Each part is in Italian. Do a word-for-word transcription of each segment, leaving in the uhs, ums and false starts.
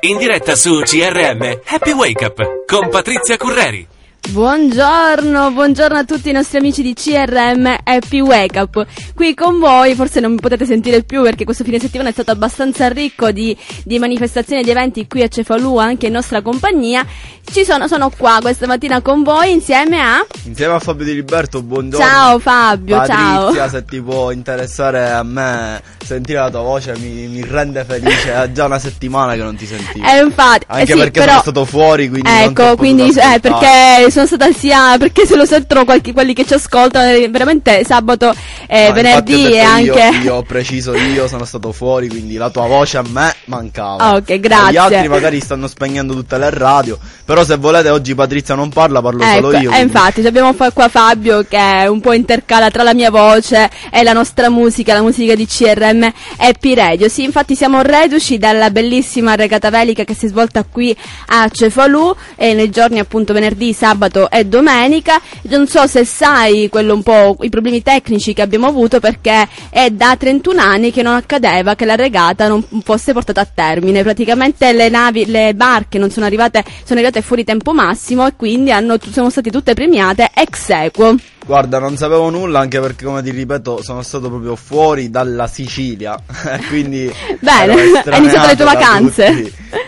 In diretta su C R M Happy Wake Up con Patrizia Curreri. Buongiorno, buongiorno a tutti i nostri amici di C R M Happy Wake Up. Qui con voi, forse non mi potete sentire più perché questo fine settimana è stato abbastanza ricco di, di manifestazioni e di eventi qui a Cefalù, anche in nostra compagnia. Ci sono, sono qua questa mattina con voi insieme a... Insieme a Fabio Di Liberto, buongiorno. Ciao Fabio, Patrizia, ciao. Patrizia, se ti può interessare a me sentire la tua voce mi, mi rende felice, è già una settimana che non ti sentivo. Eh, infatti, Anche eh sì, perché però, sono stato fuori, quindi ecco, non quindi eh, perché sono stata sia perché se lo sentono qualche, quelli che ci ascoltano eh, veramente sabato e eh, venerdì e anche io, io ho preciso io sono stato fuori, quindi la tua voce a me mancava. Ah, ok, grazie. Gli altri magari stanno spegnendo tutte le radio, però se volete oggi Patrizia non parla, parlo ecco, solo io. E eh, infatti abbiamo qua Fabio che un po' intercala tra la mia voce e la nostra musica, la musica di C R M Happy Radio. Sì, infatti siamo reduci dalla bellissima regata velica che si è svolta qui a Cefalù e nei giorni appunto venerdì, sabato e domenica. Non so se sai quello un po' i problemi tecnici che abbiamo avuto, perché è da trentuno anni che non accadeva che la regata non fosse portata a termine. Praticamente le navi, le barche non sono arrivate, sono arrivate fuori tempo massimo e quindi hanno, sono state tutte premiate ex equo. Guarda, non sapevo nulla, anche perché, come ti ripeto, sono stato proprio fuori dalla Sicilia. Quindi bene, hai iniziato le tue vacanze.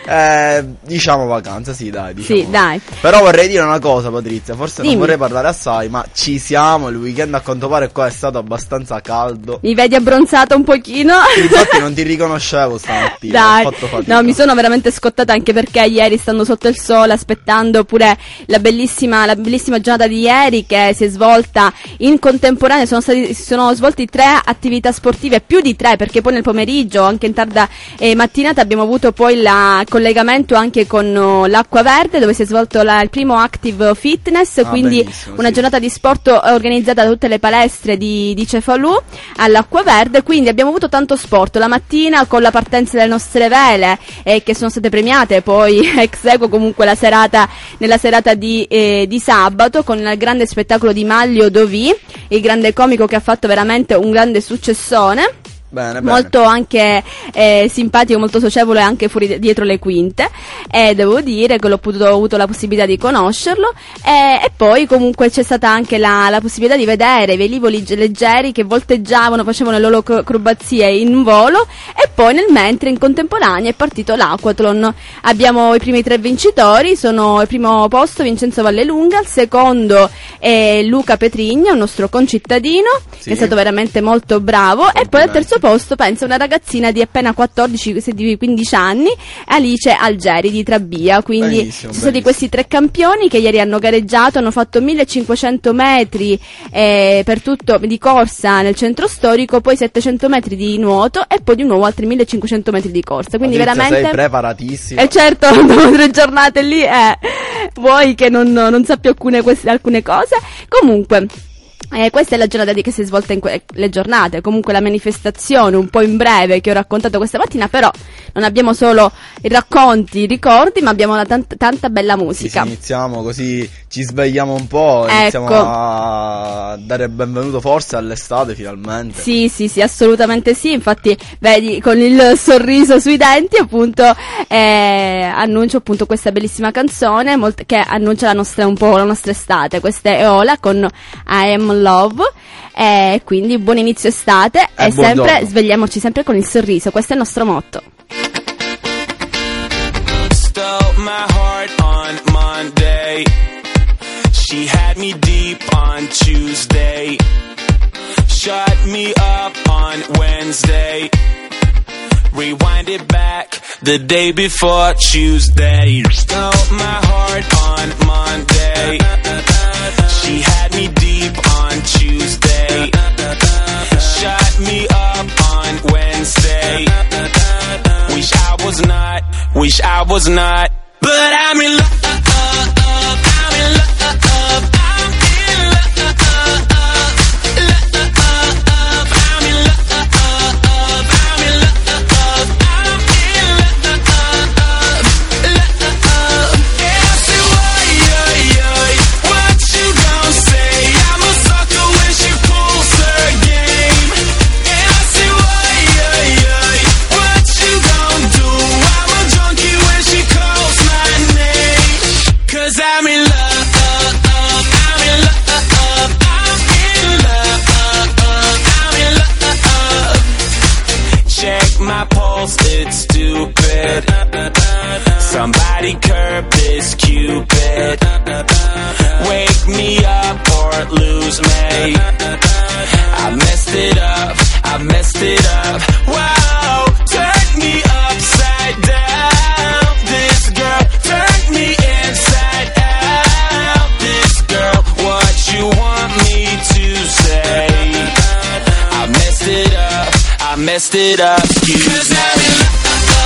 Eh, diciamo vacanze, sì, dai, diciamo. Sì, dai. Però vorrei dire una cosa, Patrizia, forse Dimmi. non vorrei parlare assai, ma ci siamo, il weekend a quanto pare qua è stato abbastanza caldo. Mi vedi abbronzata un pochino? Sì, infatti non ti riconoscevo stamattina. Dai, ho fatto fatica. No, mi sono veramente scottata anche perché ieri, stando sotto il sole, aspettando pure la bellissima, la bellissima giornata di ieri che si è svolta in contemporanea, sono stati, si sono svolti tre attività sportive, più di tre, perché poi nel pomeriggio, anche in tarda eh, mattinata, abbiamo avuto poi il collegamento anche con uh, l'Acqua Verde, dove si è svolto la, il primo Active Fitness, ah, quindi una sì. giornata di sport organizzata da tutte le palestre di, di Cefalù all'Acqua Verde. Quindi abbiamo avuto tanto sport la mattina con la partenza delle nostre vele eh, che sono state premiate, poi ex equo comunque la serata, nella serata di, eh, di sabato, con il grande spettacolo di Maglio Dovì, il grande comico che ha fatto veramente un grande successone. Bene, molto bene. anche eh, simpatico, molto socievole anche fuori dietro le quinte, e devo dire che l'ho potuto, ho avuto la possibilità di conoscerlo e, e poi comunque c'è stata anche la, la possibilità di vedere i velivoli leggeri che volteggiavano, facevano le loro acrobazie in volo, e poi nel mentre in contemporanea è partito l'Aquathlon. Abbiamo i primi tre vincitori, sono il primo posto Vincenzo Vallelunga, il secondo è Luca Petrigna, un nostro concittadino, sì, che è stato veramente molto bravo, e poi al terzo posto penso una ragazzina di appena quattordici quindici anni, Alice Algeri di Trabia. Quindi benissimo, ci sono benissimo. stati questi tre campioni che ieri hanno gareggiato, hanno fatto millecinquecento metri eh, per tutto di corsa nel centro storico, poi settecento metri di nuoto e poi di nuovo altri millecinquecento metri di corsa. Quindi Patrizia, veramente sei preparatissima. E eh certo, dopo tre giornate lì eh, vuoi che non, non sappia alcune, queste, alcune cose. Comunque Eh, questa è la giornata di che si è svolta in que- le giornate, comunque la manifestazione un po' in breve che ho raccontato questa mattina, però non abbiamo solo i racconti, i ricordi, ma abbiamo una tant- tanta bella musica. Sì, sì, iniziamo così, ci svegliamo un po', ecco. Iniziamo a dare benvenuto forse all'estate finalmente. Sì, sì, sì, assolutamente sì, infatti vedi con il sorriso sui denti appunto eh, annuncio appunto questa bellissima canzone molt- che annuncia la nostra, un po' la nostra estate. Questa è Ola con I Am Love, e quindi buon inizio estate eh, e sempre buongiorno. Svegliamoci sempre con il sorriso, questo è il nostro motto. Stole my heart on Monday, she had me deep on Tuesday, shut me up on Wednesday, rewind it back the day before Tuesday. Stole my heart on Monday, she had me deep on Tuesday, shut me up on Wednesday. Wish I was not, wish I was not, but I'm in love, I'm in love, I'm in love, I'm in love, I'm in love, I'm in love. Yeah, I say, why, yeah, yeah, what you gon' say? I'm a sucker when she pulls her game. Yeah, I say, why, yeah, yeah, what you gon' do? I'm a junkie when she it up, I messed it up. Wow, turn me upside down. This girl turned me inside out. This girl, what you want me to say? I messed it up, I messed it up. Cause I'm in love.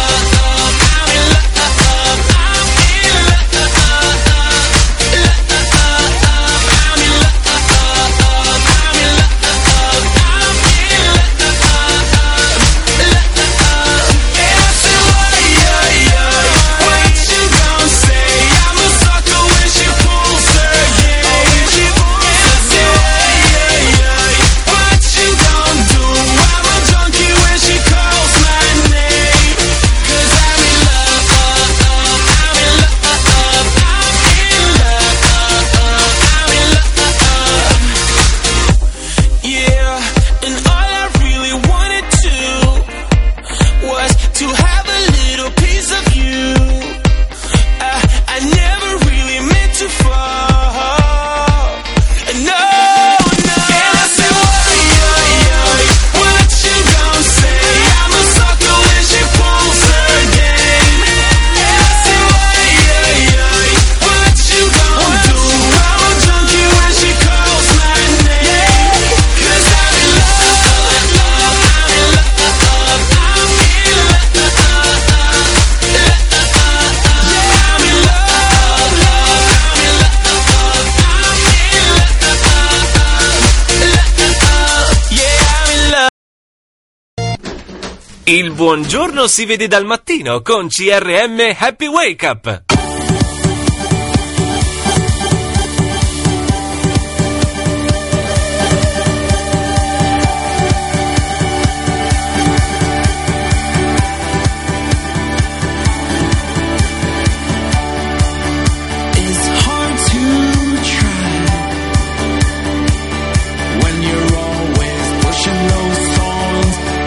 Il buongiorno si vede dal mattino con C R M Happy Wake Up.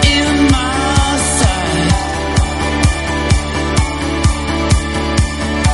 Songs in my side.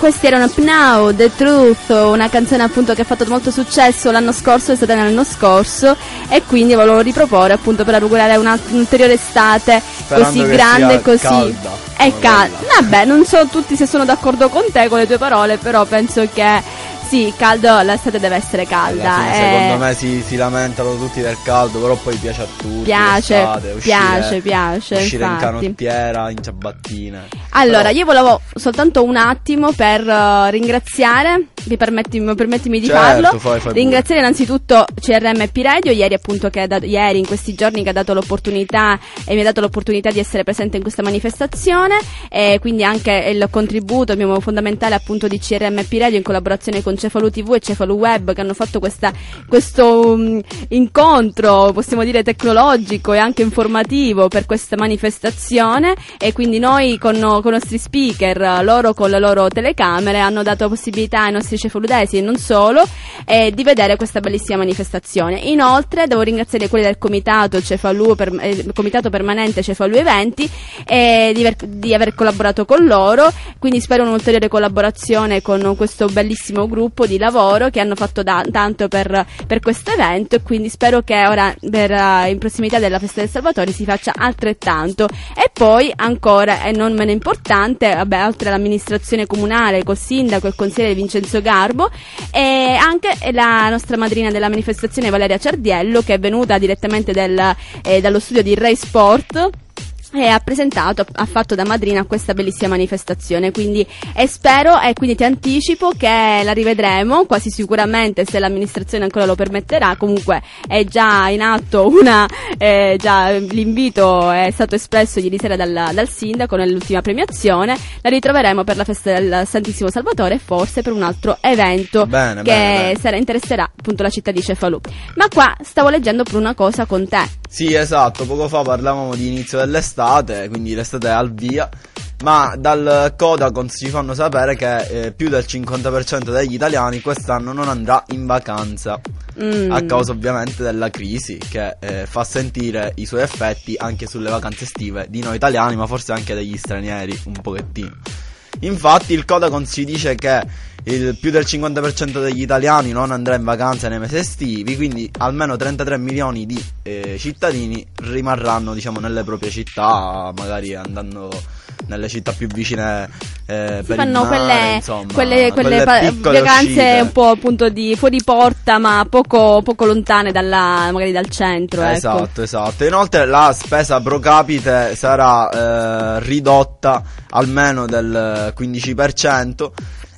questi erano Pnau, The Truth, una canzone appunto che ha fatto molto successo l'anno scorso, è stata l'anno scorso, e quindi volevo riproporre appunto per augurare una, un'ulteriore estate Sperando così che grande sia e così calda, è come calda. quella. Vabbè, non so tutti se sono d'accordo con te, con le tue parole, però penso che sì, caldo, l'estate deve essere calda. Alla fine, eh. secondo me si, si lamentano tutti del caldo, però poi piace a tutti. Piace, l'estate, uscire, piace, piace, uscire in infatti. canottiera, in ciabattine. Allora, Però- io volevo soltanto un attimo per uh, ringraziare, mi permetti, permettimi di Certo, farlo, fai- fai pure. ringraziare innanzitutto C R M P Radio, ieri appunto che ha dato, ieri in questi giorni che ha dato l'opportunità e mi ha dato l'opportunità di essere presente in questa manifestazione, e quindi anche il contributo abbiamo fondamentale appunto di C R M P Radio in collaborazione con Cefalù T V e Cefalù Web, che hanno fatto questa, questo um, incontro, possiamo dire tecnologico e anche informativo per questa manifestazione, e quindi noi con, con i nostri speaker, loro con le loro telecamere hanno dato possibilità ai nostri cefaludesi e non solo eh, di vedere questa bellissima manifestazione. Inoltre devo ringraziare quelli del comitato Cefalù per, eh, comitato permanente Cefalù Eventi eh, di, aver, di aver collaborato con loro, quindi spero un'ulteriore collaborazione con questo bellissimo gruppo di lavoro che hanno fatto da, tanto per, per questo evento, e quindi spero che ora per, uh, in prossimità della Festa del Salvatore si faccia altrettanto. E poi ancora, e non meno importante, vabbè, oltre all'amministrazione comunale col sindaco e il consigliere Vincenzo Garbo, e anche la nostra madrina della manifestazione Valeria Ciardiello, che è venuta direttamente del, eh, dallo studio di Rai Sport e ha presentato, ha fatto da madrina a questa bellissima manifestazione, quindi e spero e quindi ti anticipo che la rivedremo quasi sicuramente, se l'amministrazione ancora lo permetterà. Comunque è già in atto una eh, già l'invito è stato espresso ieri sera dal, dal sindaco nell'ultima premiazione. La ritroveremo per la festa del Santissimo Salvatore e forse per un altro evento Bene, che bene, bene. sarà, interesserà appunto la città di Cefalù. Ma qua stavo leggendo per una cosa con te. Sì, esatto, poco fa parlavamo di inizio dell'estate, quindi l'estate è al via, ma dal Codacons ci fanno sapere che eh, più del cinquanta per cento degli italiani quest'anno non andrà in vacanza, Mm. a causa ovviamente della crisi che eh, fa sentire i suoi effetti anche sulle vacanze estive di noi italiani, ma forse anche degli stranieri un pochettino. Infatti il Codacons ci dice che il più del cinquanta per cento degli italiani non andrà in vacanza nei mesi estivi, quindi almeno trentatré milioni di eh, cittadini rimarranno, diciamo, nelle proprie città, magari andando nelle città più vicine eh, Si per fanno il mare, quelle, insomma, quelle, quelle pa- piccole vacanze uscite. un po' appunto di fuori porta, ma poco, poco lontane dalla, magari dal centro, ecco. Esatto, esatto. Inoltre la spesa pro capite sarà eh, ridotta almeno del quindici per cento.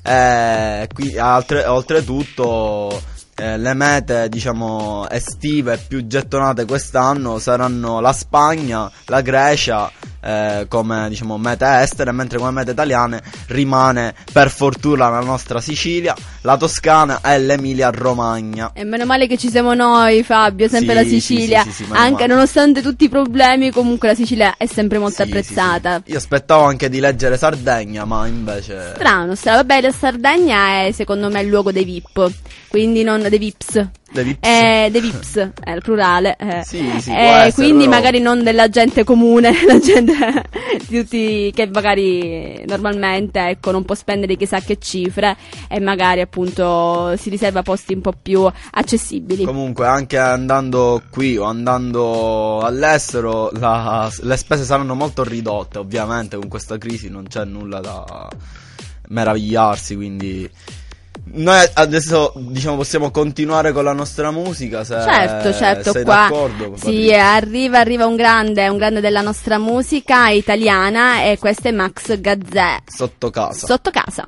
Eh, qui, altre, oltretutto eh, le mete, diciamo, estive più gettonate quest'anno saranno la Spagna, la Grecia eh, come, diciamo, mete estere, mentre come mete italiane rimane per fortuna la nostra Sicilia, la Toscana e l'Emilia Romagna. E meno male che ci siamo noi, Fabio, sempre Sì, la Sicilia. sì, sì, sì, sì, meno Anche male. nonostante tutti i problemi, comunque la Sicilia è sempre molto Sì, apprezzata. sì, sì. Io aspettavo anche di leggere Sardegna, ma invece Strano, strano. Vabbè, la Sardegna è secondo me il luogo dei V I P, quindi non dei Vips. dei Vips. Eh, dei Vips, è il plurale. Eh. Sì, sì, può Eh, essere, quindi però- magari non della gente comune, la gente di tutti che magari normalmente ecco non può spendere chissà che cifre e magari appunto si riserva posti un po' più accessibili. Comunque anche andando qui o andando all'estero la- le spese saranno molto ridotte, ovviamente con questa crisi non c'è nulla da meravigliarsi, quindi noi adesso, diciamo, possiamo continuare con la nostra musica, se Certo, certo, sei qua d'accordo? sì, arriva, arriva un grande, un grande della nostra musica italiana, e questo è Max Gazzè, Sotto casa. Sotto casa.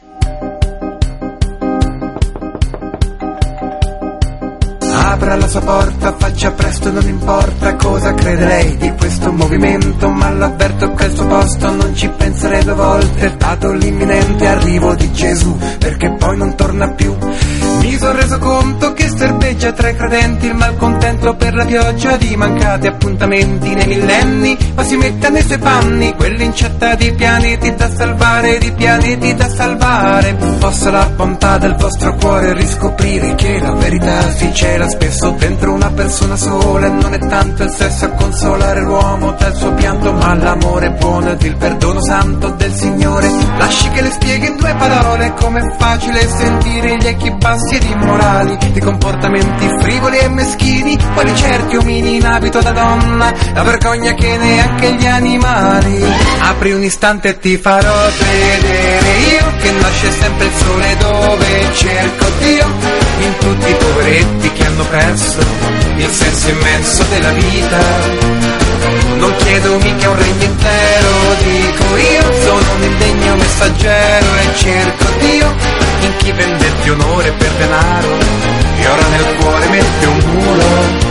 Apra la sua porta, faccia presto, non importa cosa crede lei di questo movimento, ma l'avverto che al suo posto non ci penserei due volte, dato l'imminente arrivo di Gesù, perché poi non torna più. Mi sono reso conto che serpeggia tra i credenti il malcontento per la pioggia di mancati appuntamenti nei millenni, ma si mette nei suoi panni quell'incetta di pianeti da salvare, di pianeti da salvare. Possa la bontà del vostro cuore riscoprire che la verità si cela spesso dentro una persona sola, e non è tanto il sesso a consolare l'uomo dal suo pianto, ma l'amore buono ed il perdono santo del Signore. Lasci che le spieghi in due parole com'è facile sentire gli echi bassi ed immorali di comportamenti frivoli e meschini, quali certi omini in abito da donna, la vergogna che neanche gli animali. Apri un istante e ti farò vedere io che nasce sempre il sole dove cerco Dio, in tutti i poveretti che hanno perso il senso immenso della vita. Non chiedo mica un regno intero, dico io sono un indegno messaggero e cerco Dio in chi vendette onore per denaro e ora nel cuore mette un muro.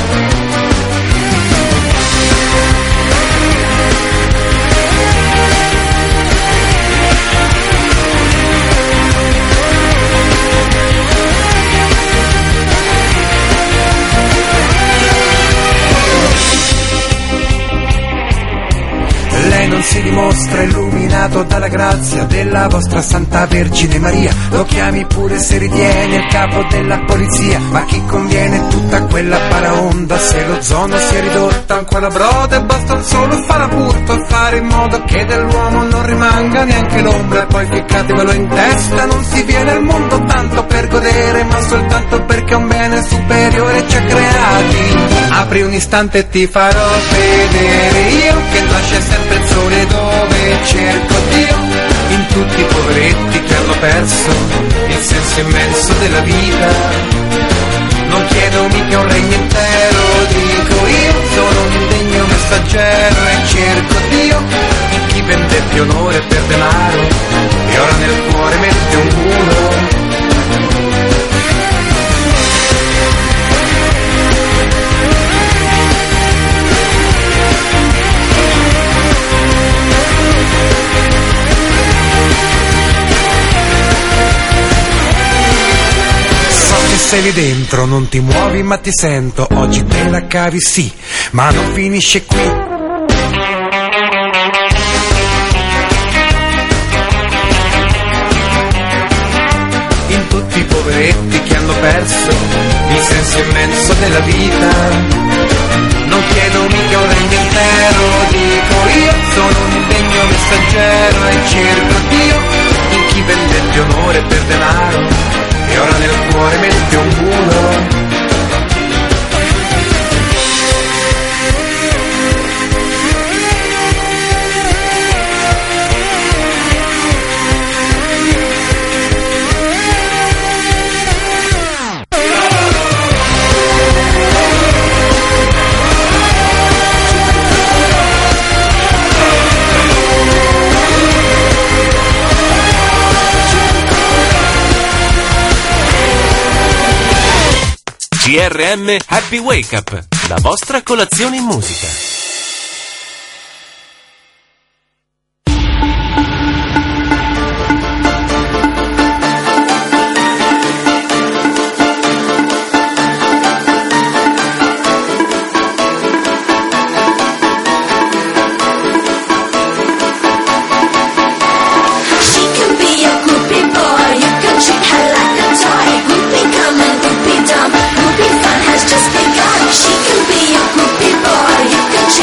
Lei non si dimostra illuminato dalla grazia della vostra Santa Vergine Maria, lo chiami pure se ritiene il capo della polizia, ma chi conviene tutta quella paraonda se l'ozono si è ridotta ancora broda e basta solo fare appunto e fare in modo che dell'uomo non rimanga neanche l'ombra, e poi ficcatevelo in testa, non si viene al mondo tanto per godere ma soltanto perché un bene superiore ci ha creati. Apri un istante e ti farò vedere io che nasce sempre il sole dove cerco Dio, in tutti i poveretti che hanno perso il senso immenso della vita. Non chiedo mica un regno intero, dico io sono un indegno messaggero e cerco Dio in chi vendette onore per denaro e ora nel cuore mette un muro. Se lì dentro non ti muovi ma ti sento, oggi te la cavi sì, ma non finisce qui. In tutti i poveretti che hanno perso il senso immenso della vita. Non chiedo mica un regno intero, dico io sono un indegno messaggero e cerco Dio in chi vendette onore per denaro e ora nel cuore mette un muro. G R M Happy Wake Up, la vostra colazione in musica. Just begun. She can be your groupie boy. You can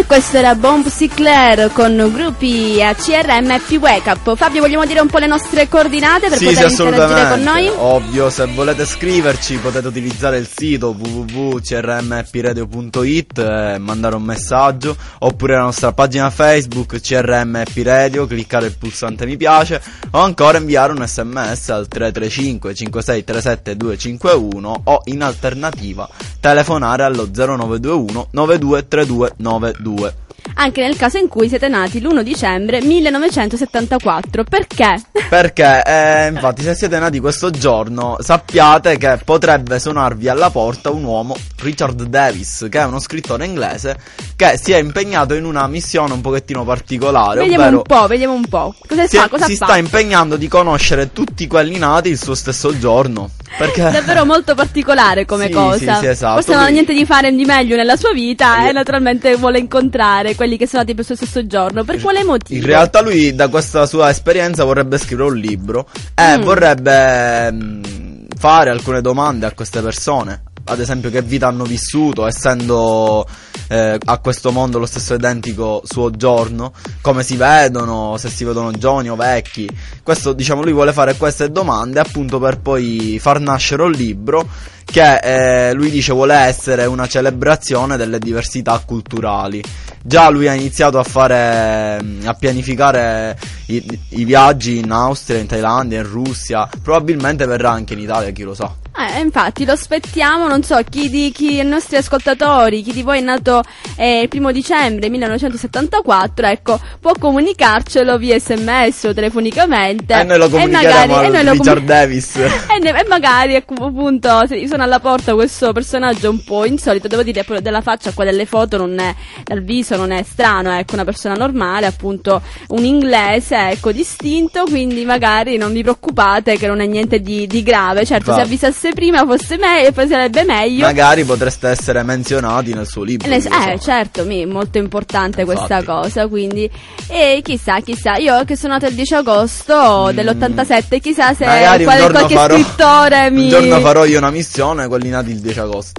Questo era Bomb Sinclair con gruppi a C R M Happy Wake Up. Fabio, vogliamo dire un po' le nostre coordinate per sì, poter sì, interagire con noi? Ovvio, se volete scriverci potete utilizzare il sito w w w punto c r m happy radio punto i t e mandare un messaggio, oppure la nostra pagina Facebook C R M Happy Radio, cliccare il pulsante mi piace, o ancora inviare un sms al tre tre cinque cinque sei tre sette due cinque uno, o in alternativa telefonare allo zero nove due uno nove due tre due nove due. Anche nel caso in cui siete nati l'primo dicembre millenovecentosettantaquattro. Perché? Perché, eh, infatti, se siete nati questo giorno, sappiate che potrebbe suonarvi alla porta un uomo, Richard Davis, che è uno scrittore inglese che si è impegnato in una missione un pochettino particolare. Vediamo ovvero un po', vediamo un po'. Cosa si, fa? è, Cosa si fa? sta impegnando di conoscere tutti quelli nati il suo stesso giorno. Perché Davvero molto particolare come sì, cosa. sì, sì, esatto. Forse non ha Lui- niente di fare di meglio nella sua vita Io- e naturalmente vuole incontrare quelli che sono nati per il suo stesso giorno. Per quale motivo? In realtà lui da questa sua esperienza vorrebbe scrivere un libro e Mm. vorrebbe mh, fare alcune domande a queste persone. Ad esempio, che vita hanno vissuto, essendo eh, a questo mondo lo stesso identico suo giorno, come si vedono, se si vedono giovani o vecchi. Questo, diciamo, lui vuole fare queste domande appunto per poi far nascere un libro che eh, lui dice vuole essere una celebrazione delle diversità culturali. Già lui ha iniziato a fare, a pianificare i, i viaggi in Austria, in Thailandia, in Russia. Probabilmente verrà anche in Italia, chi lo sa. Eh, infatti lo aspettiamo, non so, chi di chi i nostri ascoltatori, chi di voi è nato eh, il primo dicembre millenovecentosettantaquattro, ecco, può comunicarcelo via sms o telefonicamente. E noi lo comunicheremo magari- al e noi lo Richard comu- Davis. E, ne- e magari ecco, appunto se suona alla porta questo personaggio un po' insolito, devo dire poi della faccia qua delle foto non è, dal viso non è strano, ecco, una persona normale, appunto un inglese, ecco, distinto, quindi magari non vi preoccupate che non è niente di, di grave. Certo, Va. se avvisasse prima fosse meglio, poi sarebbe meglio. Magari potreste essere menzionati nel suo libro. Eh, ne- chi lo eh, sa. certo, mi, molto importante questa Infatti. cosa, quindi e chissà, chissà, io che sono nata il dieci agosto dell'ottantasette, chissà se Magari un qual- giorno qualche farò- scrittore mi Un giorno farò io una missione, quelli nati il dieci agosto.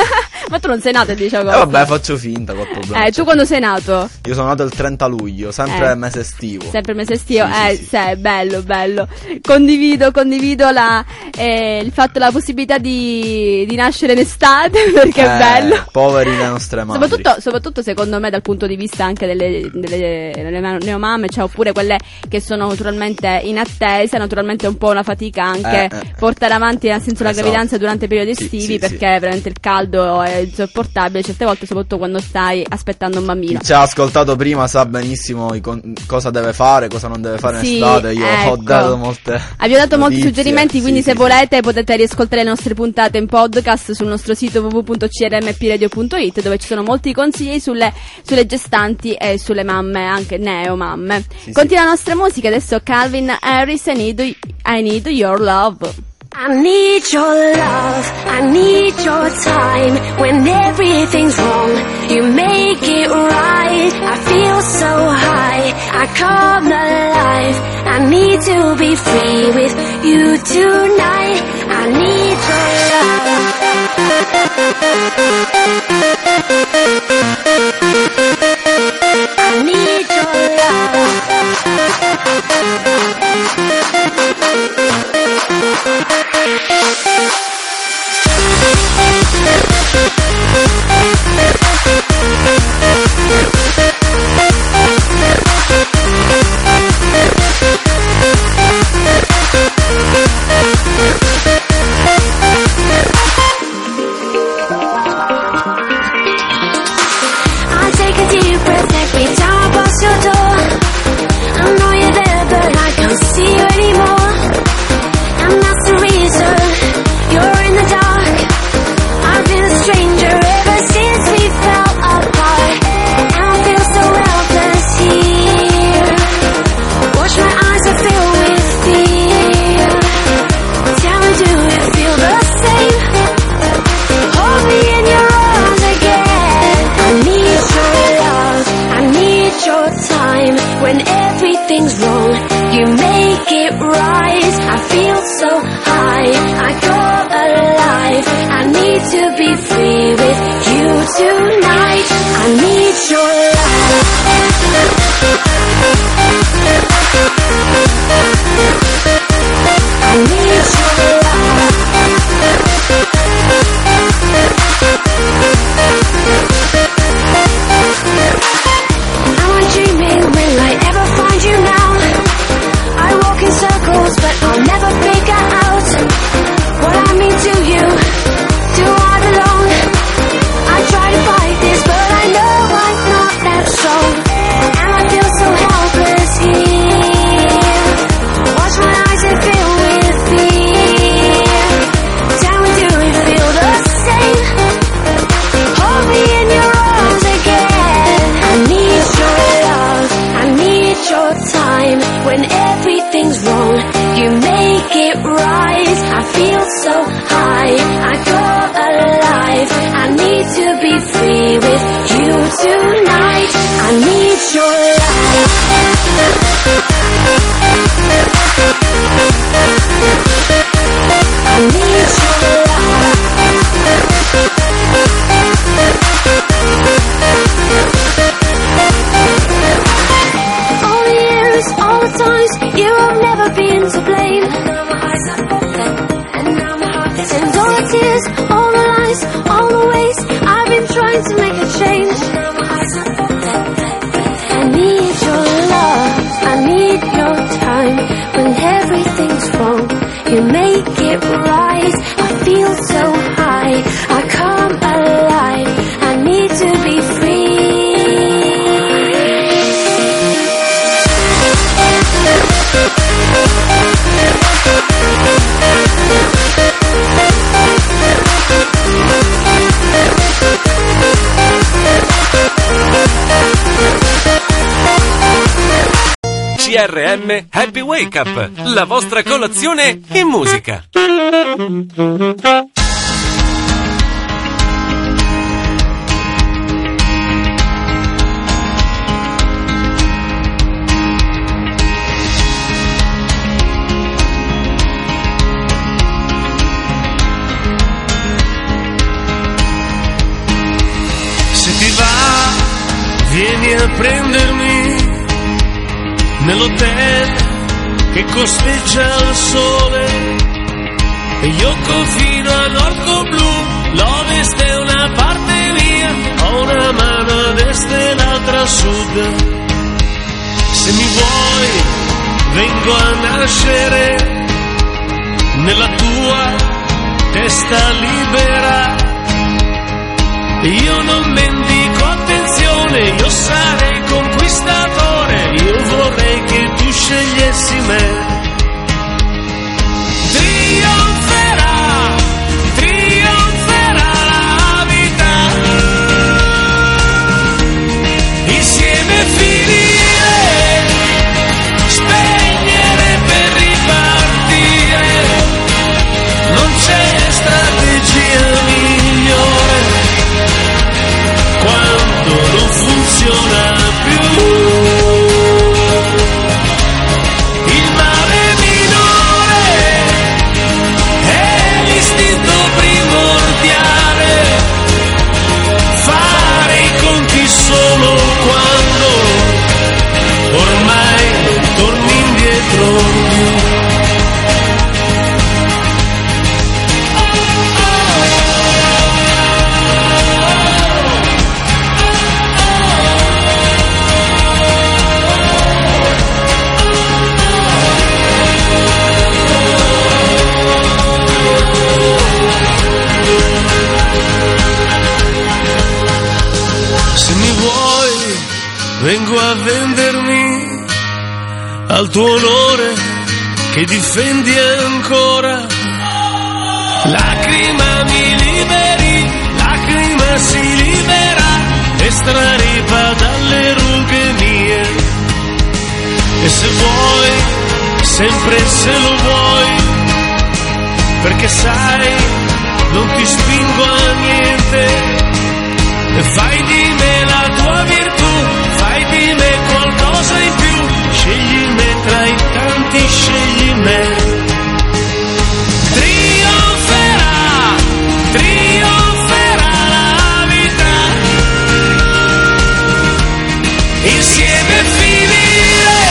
Ma tu non sei nato il dieci E agosto? vabbè, faccio finta, qual problema Eh, c'è? tu quando sei nato? Io sono nato il trenta luglio, sempre Eh. mese estivo. Sempre mese estivo, Sì, eh, sì, sì. sì, bello, bello. Condivido, condivido la, eh, il fatto, la possibilità di, di nascere in estate, perché è Eh, bello. Poveri le nostre madri. Soprattutto, soprattutto secondo me dal punto di vista anche delle, delle, delle neomamme, cioè oppure quelle che sono naturalmente in attesa, naturalmente è un po' una fatica anche Eh, eh. portare avanti nel senso la Esatto. gravidanza durante i periodi Sì, estivi, sì, perché veramente il caldo è insopportabile certe volte, soprattutto quando stai aspettando un bambino. Chi ci ha ascoltato prima sa benissimo i con- cosa deve fare, cosa non deve fare Sì, in estate. Io ho ecco. dato molte Abbiamo dato molti notizie. suggerimenti, quindi Sì, se sì, volete potete riascoltare le nostre puntate in podcast sul nostro sito w w w punto c r m happy radio punto i t, dove ci sono molti consigli sulle, sulle gestanti e sulle mamme, anche neomamme. Sì, Continua la nostra musica, adesso Calvin Harris, I need, I need your love. I need your love, I need your time. When everything's wrong, you make it right. I feel so high, I come alive. I need to be free with you tonight. I need your love. I need your I take a deep breath every time I pass your door. I know you're there, but I can't see you anymore. And that's the reason you're high, I come alive. I need to be free with you tonight. I need your love. I need your love. All the years, all the times, you have never been to blame. And all the tears, all the lies, all the ways I've been trying to make a change. I need your love, I need your time. When everything's wrong, you make it right. I feel so high, I come alive. I need to be free. C R M Happy Wake Up, la vostra colazione in musica. Se ti va, vieni a prendermi nell'hotel che costeggia il sole e io confino a nord con blu, l'ovest è una parte mia, ho una mano a destra e l'altra a sud. Se mi vuoi vengo a nascere nella tua testa libera, io non mendico attenzione, io sarei conquistatore, io vorrei che tu scegliessi me. Trionferà, trionferà la vita, insieme finire, spegnere per ripartire, non c'è strategia migliore quando non funziona più. Il male minore è l'istinto primordiale, fare i conti solo quando ormai non torni indietro più. Vengo a vendermi al tuo onore che difendi ancora. Lacrima mi liberi, lacrima si libera, estraripa dalle rughe mie. E se vuoi, sempre se lo vuoi, perché sai, non ti spingo a niente, e fai di me la tua virtù, fai di me qualcosa in più, scegli me tra i tanti, scegli me. Trionferà, trionferà la vita, insieme finire,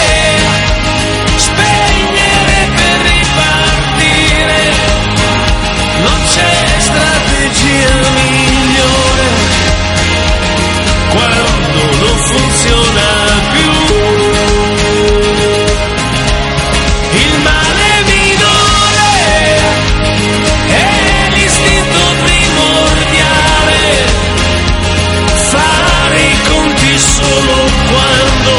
spegnere per ripartire, non c'è strategia migliore quando non funziona più. Il male minore è l'istinto primordiale, fare i conti solo quando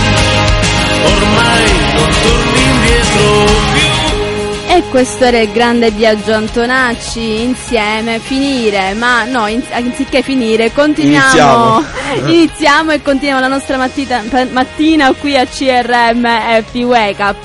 ormai non torni indietro più. E questo era il grande Biagio Antonacci, insieme, finire, ma no, in, anziché finire, continuiamo, iniziamo. iniziamo e continuiamo la nostra mattina, mattina qui a C R M Happy Wake Up.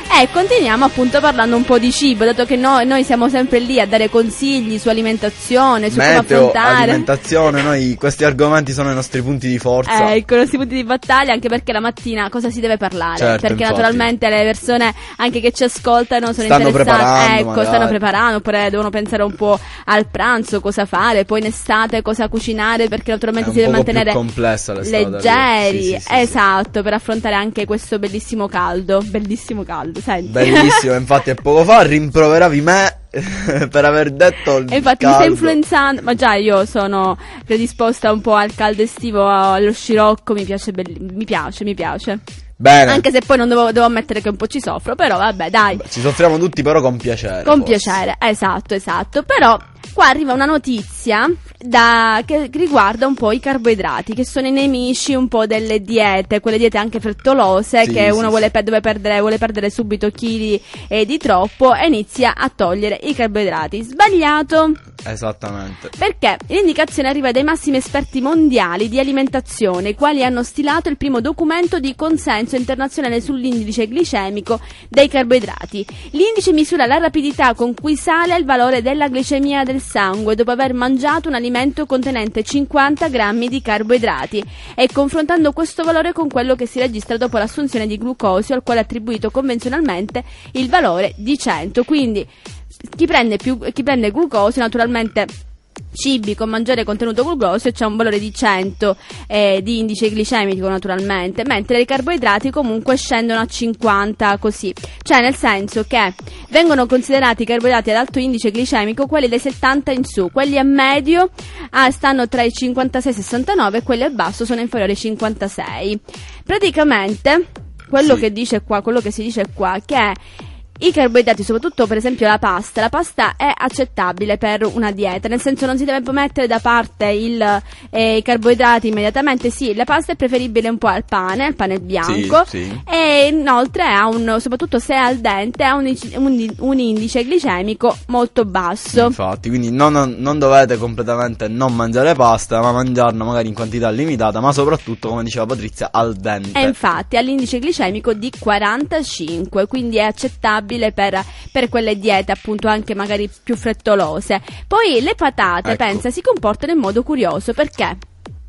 E continuiamo appunto parlando un po' di cibo, dato che noi, noi siamo sempre lì a dare consigli su alimentazione, su Meteo, come affrontare. alimentazione, noi questi argomenti sono i nostri punti di forza. Ecco, i nostri punti di battaglia, anche perché la mattina cosa si deve parlare? Certo, perché infatti. naturalmente le persone anche che ci ascoltano sono Stanno interessate, preparando, ecco, magari. stanno preparando, oppure devono pensare un po' al pranzo, cosa fare, poi in estate cosa cucinare, perché naturalmente È si un deve poco mantenere più complessa l'estate, leggeri, sì, sì, sì, esatto, per affrontare anche questo bellissimo caldo, bellissimo caldo, senti. Bellissimo, infatti, e poco fa rimproveravi me per aver detto il E infatti caldo. mi stai influenzando, ma già io sono predisposta un po' al caldo estivo, allo scirocco, mi piace, belli- mi piace, mi piace. Bene. Anche se poi non devo, devo ammettere che un po' ci soffro, però vabbè, dai. Beh, ci soffriamo tutti, però con piacere. Con forse. piacere, esatto, esatto. Però qua arriva una notizia da, che riguarda un po' i carboidrati, che sono i nemici un po' delle diete, quelle diete anche frettolose, Sì, che sì, uno vuole, sì. per- deve perdere, vuole perdere subito chili e di troppo e inizia a togliere i carboidrati. Sbagliato. Esattamente. Perché l'indicazione arriva dai massimi esperti mondiali di alimentazione, i quali hanno stilato il primo documento di consenso internazionale sull'indice glicemico dei carboidrati. L'indice misura la rapidità con cui sale il valore della glicemia del sangue dopo aver mangiato un alimento contenente cinquanta grammi di carboidrati e confrontando questo valore con quello che si registra dopo l'assunzione di glucosio, al quale è attribuito convenzionalmente il valore di cento. Quindi chi prende più chi prende glucosio, naturalmente cibi con maggiore contenuto glucosio, c'è un valore di cento eh, di indice glicemico naturalmente, mentre i carboidrati comunque scendono a cinquanta, così, cioè nel senso che vengono considerati i carboidrati ad alto indice glicemico quelli dai settanta in su, quelli a medio ah, stanno tra i cinquantasei e i sessantanove e quelli a basso sono inferiori ai cinquantasei. Praticamente quello Sì. che dice qua, quello che si dice qua, che i carboidrati, soprattutto per esempio la pasta, la pasta è accettabile per una dieta, nel senso non si deve mettere da parte il, eh, i carboidrati immediatamente. Sì, la pasta è preferibile un po' al pane, al pane bianco, Sì, sì. e inoltre ha un, soprattutto se è al dente, ha un, un, un indice glicemico molto basso. Infatti, quindi non, non dovete completamente non mangiare pasta, ma mangiarla magari in quantità limitata, ma soprattutto, come diceva Patrizia, al dente. E infatti ha l'indice glicemico di quarantacinque, quindi è accettabile per, per quelle diete appunto anche magari più frettolose. Poi le patate, Ecco. pensa, si comportano in modo curioso, perché?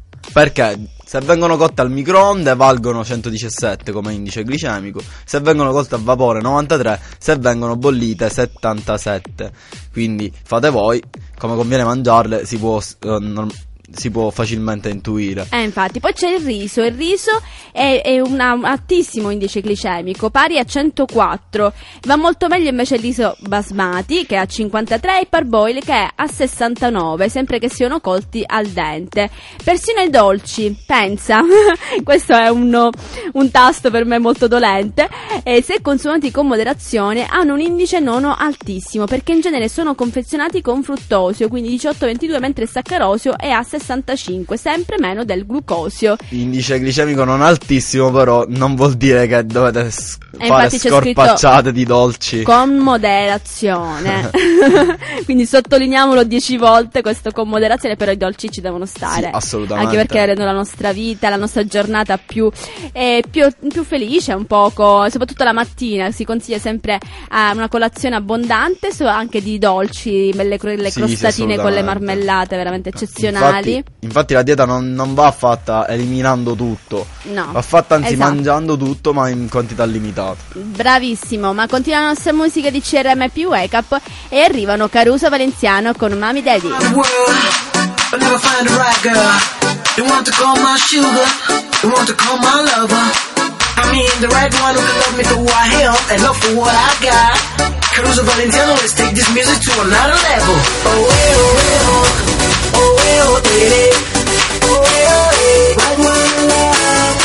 Perché se vengono cotte al microonde valgono centodiciassette come indice glicemico, se vengono cotte a vapore novantatré, se vengono bollite settantasette. Quindi fate voi, come conviene mangiarle si può, eh, non- si può facilmente intuire. Eh, infatti, poi c'è il riso. Il riso è, è una- un altissimo indice glicemico, pari a centoquattro. Va molto meglio invece il riso basmati, che è a cinquantatré, e il parboil, che è a sessantanove, sempre che siano colti al dente. Persino i dolci, pensa, questo è un, un tasto per me molto dolente, e se consumati con moderazione hanno un indice nono altissimo, perché in genere sono confezionati con fruttosio, quindi diciotto ventidue, mentre il saccarosio è a sessantacinque, sempre meno del glucosio. Indice glicemico non altissimo, però non vuol dire che dovete s- E fare infatti c'è scorpacciate scritto di dolci. con moderazione. Quindi sottolineiamolo dieci volte questo con moderazione, però i dolci ci devono stare. Sì, assolutamente. Anche perché rendono la nostra vita, la nostra giornata più, eh, più, più felice un poco, soprattutto la mattina. Si consiglia sempre eh, una colazione abbondante, so anche di dolci, le, le Sì, sì, crostatine con le assolutamente. marmellate veramente eccezionali. Infatti, infatti la dieta non, non va fatta eliminando tutto, No, va fatta anzi esatto. mangiando tutto, ma in quantità limitata. Bravissimo, ma continua la nostra musica di C R M P Wake Up e arrivano Caruso Valenziano con Mami Daddy. The world, I'll never find the right girl. They want to call my sugar, they want to call my lover. I mean the right one who can love me for who I am and love for what I got. Caruso Valentino, let's take this music to another level. Oh, eh, oh, eh, oh, oh, eh, oh, eh, eh. Oh, eh, oh, eh, right one in love.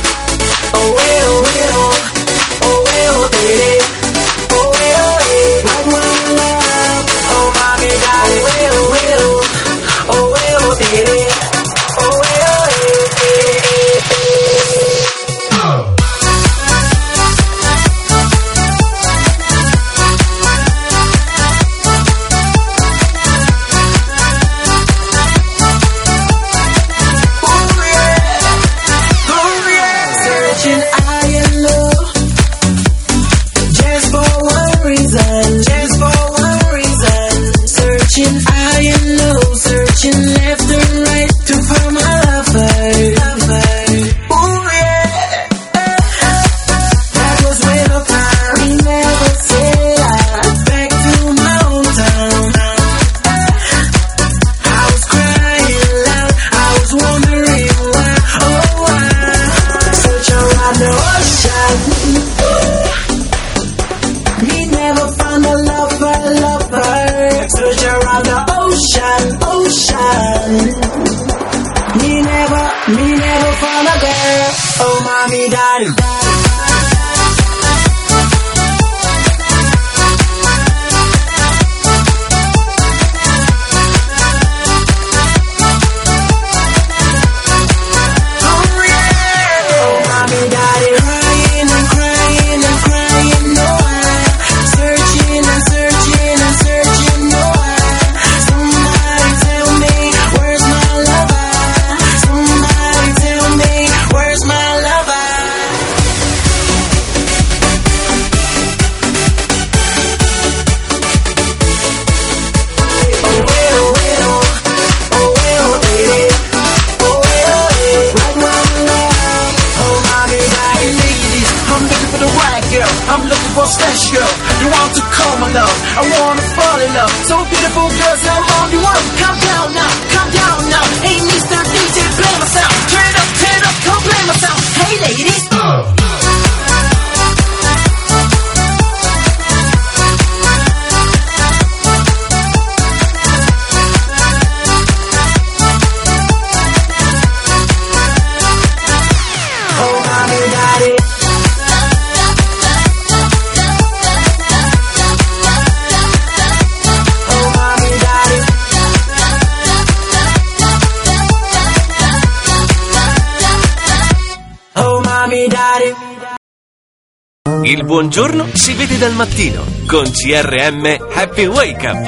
Oh, eh, oh, eh, oh, oh, eh, oh, eh, eh. Oh, eh, oh, eh, right one in love. Oh, mommy, daddy, oh, eh, oh, eh, oh. Oh, eh, oh, eh, eh. Oh, eh, oh, eh, eh, eh, eh. Oh. Searching high and low, searching left and right to find my lover. Ooh yeah, that was way no time. We never said I back to my hometown. I was crying loud, I was wondering why, oh why. Search around the ocean, we never found a lover, lover. Search around the ocean, ocean. Me never, me never found a girl. Oh mommy, daddy, daddy. Oh yeah, oh mommy, daddy. Crying and crying and crying, no I. Searching and searching and searching, no I. Somebody tell me, where's my lover? Somebody tell me, where's my lover? Oh well, well, oh well, baby. Oh well, eh. Like my love. Oh mommy, daddy, ladies, I'm looking for the right girl. I'm looking for a special girl. You want to call my love? I wanna fall in love. So beautiful girls, how long you want? Calm down now, calm down now. Hey Mister D J, play my sound. Turn it up, turn it up, come play my sound. Hey ladies, uh. Oh mommy, daddy. Oh mommy, daddy. Oh mommy, daddy. Il buongiorno si vede dal mattino con C R M Happy Wake Up.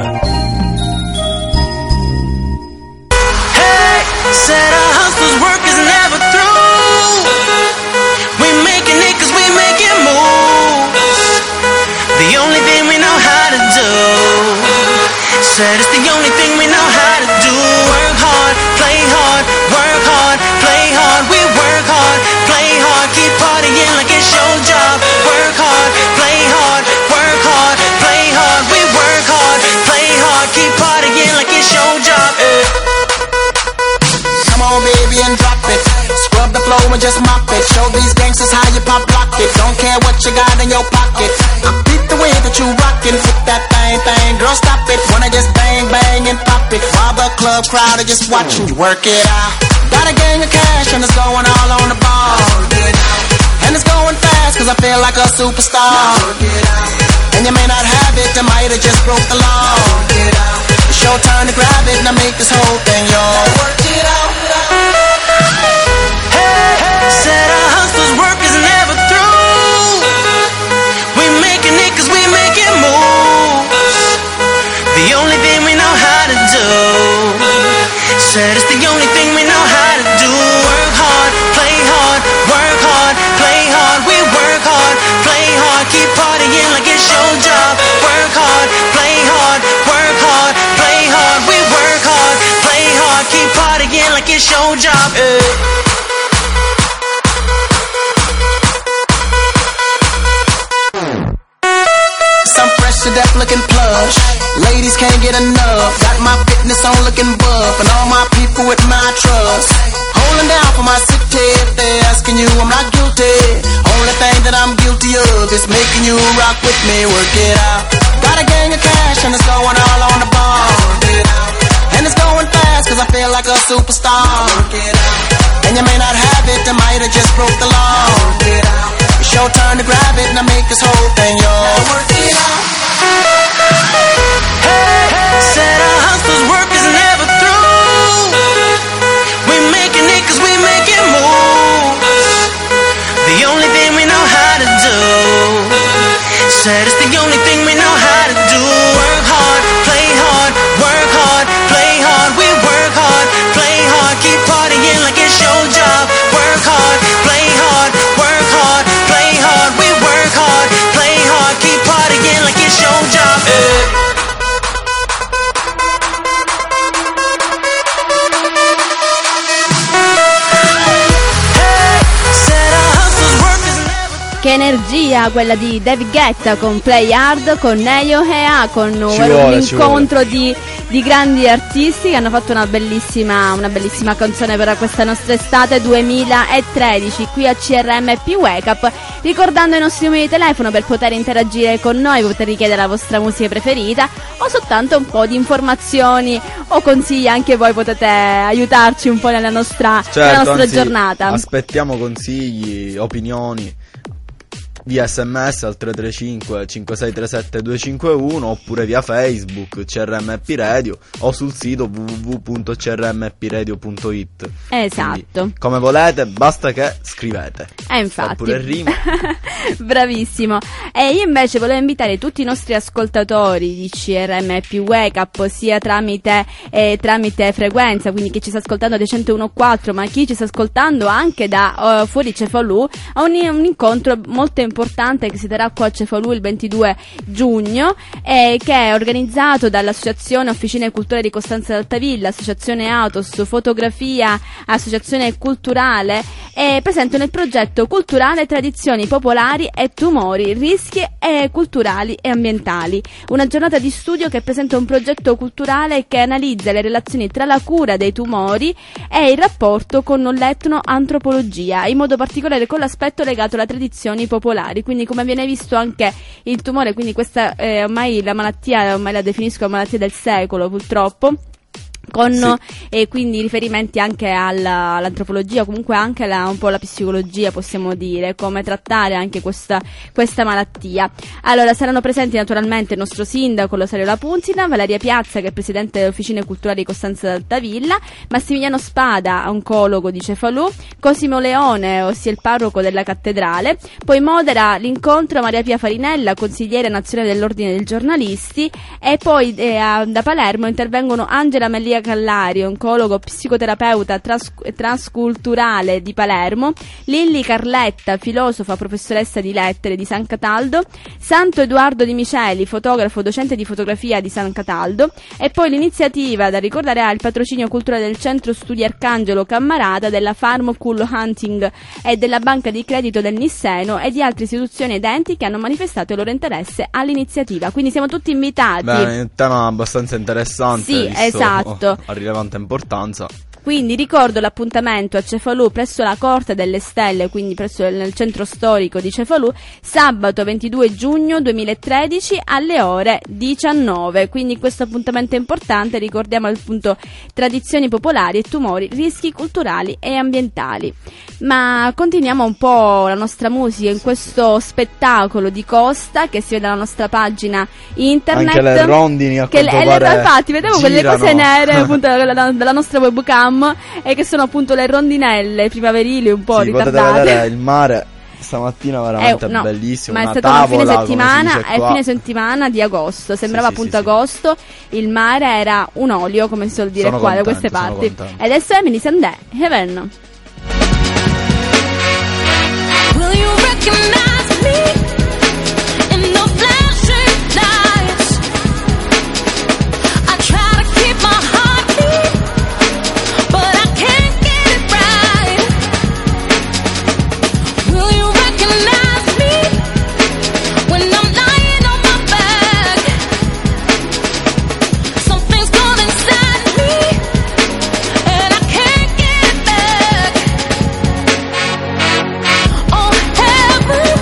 Hey, said our hustle's work is never through. We making it cause we making moves. The only thing we know how to do. Said it's the only thing we know how to do. Work hard, play hard, work hard, play hard. We work hard, play hard, keep partying like it's your job. Work hard, play hard, work hard, play hard. We work hard, play hard, keep partying like it's your job. Eh. Come on, baby, and drop it. Scrub the floor and just mop it. Show these gangsters how you pop lock it. Don't care what you got in your pocket. I beat the way that you rockin'. Flip that thing, thing, girl, stop it. Wanna just bang, bang and pop it. While the club crowd are just watching you work it out. Got a gang of cash and it's going all on the ball. And it's going fast cause I feel like a superstar. And you may not have it, I might have just broke the law. It's your turn to grab it and I make this whole thing yours. Work it out. Hey, said our hustle's work is never through. We making it cause we making moves. The only thing we know how to do. Said it's the only thing we know how to do. Work hard, play hard, work hard, play hard. We work hard, play hard, keep partying like it's your job. Work hard, play hard, work hard, play hard. We work hard, play hard, keep partying like it's your job. Eh. I'm fresh to death looking plush. Ladies can't get enough. Got my fitness on looking buff. And all my people with my trust. Holding down for my city. If they're asking you, I'm not guilty. Only thing that I'm guilty of is making you rock with me. Work it out. Got a gang of cash and it's going all on the ball. And it's going fast cause I feel like a superstar. And you may not have it, I might have just broke the law. It's your turn to grab it and I make this whole thing yours. Work it out. Hey, said our hustle's work is never through. We making it cause we making moves. The only thing we know how to do. Said it's the only thing we know how to do. Work hard, play hard, work hard, play hard. We work hard, play hard, keep partying like it's your job. Work hard, play hard, work hard, play hard. We work hard, play hard, keep partying like it's your job. Eh. che energia quella di David Guetta con Play Hard, con Neyo e A, con Ci un vuole, incontro di, di grandi artisti che hanno fatto una bellissima, una bellissima canzone per questa nostra estate duemilatredici qui a C R M P Wake Up, ricordando i nostri numeri di telefono per poter interagire con noi, poter richiedere la vostra musica preferita o soltanto un po' di informazioni o consigli. Anche voi potete aiutarci un po' nella nostra, certo, nella nostra anzi, giornata. Aspettiamo consigli, opinioni via sms al tre tre cinque cinque sei tre sette due cinque uno oppure via Facebook C R M P Radio o sul sito w w w punto c r m p radio punto i t. Esatto. Quindi, come volete, basta che scrivete. Eh, infatti. Oppure rima. Bravissimo. E io invece volevo invitare tutti i nostri ascoltatori di C R M P Wake Up, sia tramite eh, tramite frequenza, quindi chi ci sta ascoltando da centouno virgola quattro, ma chi ci sta ascoltando anche da uh, fuori Cefalù, a un, un incontro molto importante che si terrà qua a Cefalù il ventidue giugno, eh, che è organizzato dall'Associazione Officine Culturali di Costanza d'Altavilla, Associazione Autos, Fotografia, Associazione Culturale, e presentano il progetto culturale Tradizioni Popolari e Tumori, Rischi e culturali e ambientali. Una giornata di studio che presenta un progetto culturale che analizza le relazioni tra la cura dei tumori e il rapporto con l'etnoantropologia, in modo particolare con l'aspetto legato alle tradizioni popolari. Quindi, come viene visto, anche il tumore, quindi questa è ormai la malattia, ormai la definisco la malattia del secolo, purtroppo, con sì. E quindi riferimenti anche alla, all'antropologia, comunque anche alla, un po' alla psicologia, possiamo dire, come trattare anche questa, questa malattia. Allora, saranno presenti naturalmente il nostro sindaco Rosario Lapunzina, Valeria Piazza, che è presidente delle Officine Culturali di Costanza d'Altavilla, Massimiliano Spada, oncologo di Cefalù, Cosimo Leone, ossia il parroco della cattedrale. Poi modera l'incontro Maria Pia Farinella, consigliere nazionale dell'Ordine dei Giornalisti, e poi eh, a, da Palermo intervengono Angela Mellia Callari, oncologo psicoterapeuta trans- transculturale di Palermo, Lilli Carletta, filosofa, professoressa di lettere di San Cataldo, Santo Edoardo Di Miceli, fotografo, docente di fotografia di San Cataldo, e poi l'iniziativa da ricordare ha il patrocinio culturale del Centro Studi Arcangelo Cammarata, della Farm Cool Hunting e della Banca di Credito del Nisseno e di altre istituzioni ed enti che hanno manifestato il loro interesse all'iniziativa. Quindi siamo tutti invitati. Beh, un tema abbastanza interessante. Sì, visto, esatto. Oh, a rilevante importanza. Quindi ricordo l'appuntamento a Cefalù presso la Corte delle Stelle, quindi presso il centro storico di Cefalù, sabato ventidue giugno duemilatredici alle ore diciannove. Quindi questo appuntamento è importante, ricordiamo appunto tradizioni popolari e tumori, rischi culturali e ambientali. Ma continuiamo un po' la nostra musica in questo spettacolo di costa che si vede dalla nostra pagina internet. Anche le rondini a che quanto le, pare le, infatti vedevo quelle girano. cose nere appunto dalla, dalla nostra webcam, e che sono appunto le rondinelle primaverili un po' sì, ritardate. potete vedere il mare stamattina veramente eh, no, bellissimo, ma una è stato un fine tavola, settimana, è qua. fine settimana di agosto, sembrava sì, sì, appunto sì, agosto, sì. Il mare era un olio, come si suol dire sono qua contento, da queste parti. contento. E adesso Emily Sandé, Heaven. Will you recognize me in the flashing lights? I try to keep my heart beat, but I can't get it right. Will you recognize me when I'm lying on my back? Something's gone inside me and I can't get it back. Oh heaven,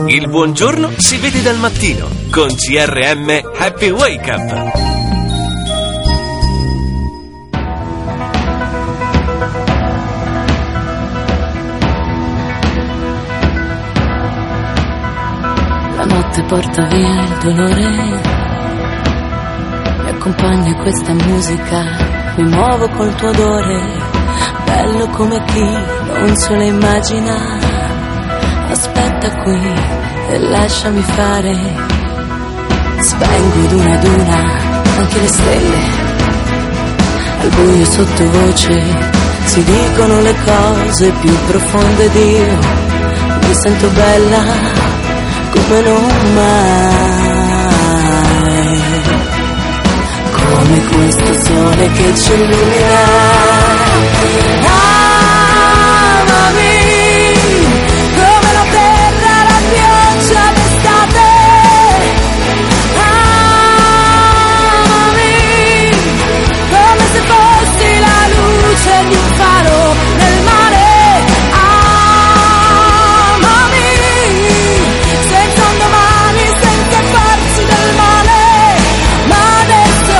Il buongiorno si vede dal mattino con C R M Happy Wake Up. La notte porta via il dolore, mi accompagna questa musica, mi muovo col tuo odore, bello come chi non se lo immagina. Aspetta qui e lasciami fare, spengo ad una ad una anche le stelle, al buio sottovoce si dicono le cose più profonde di io, mi sento bella come non mai, come questo sole che ci illumina. Amami come la terra, la pioggia d'estate. Amami come se fossi la luce di un faro nel mare. Amami senza un domani, senza farci del male, ma adesso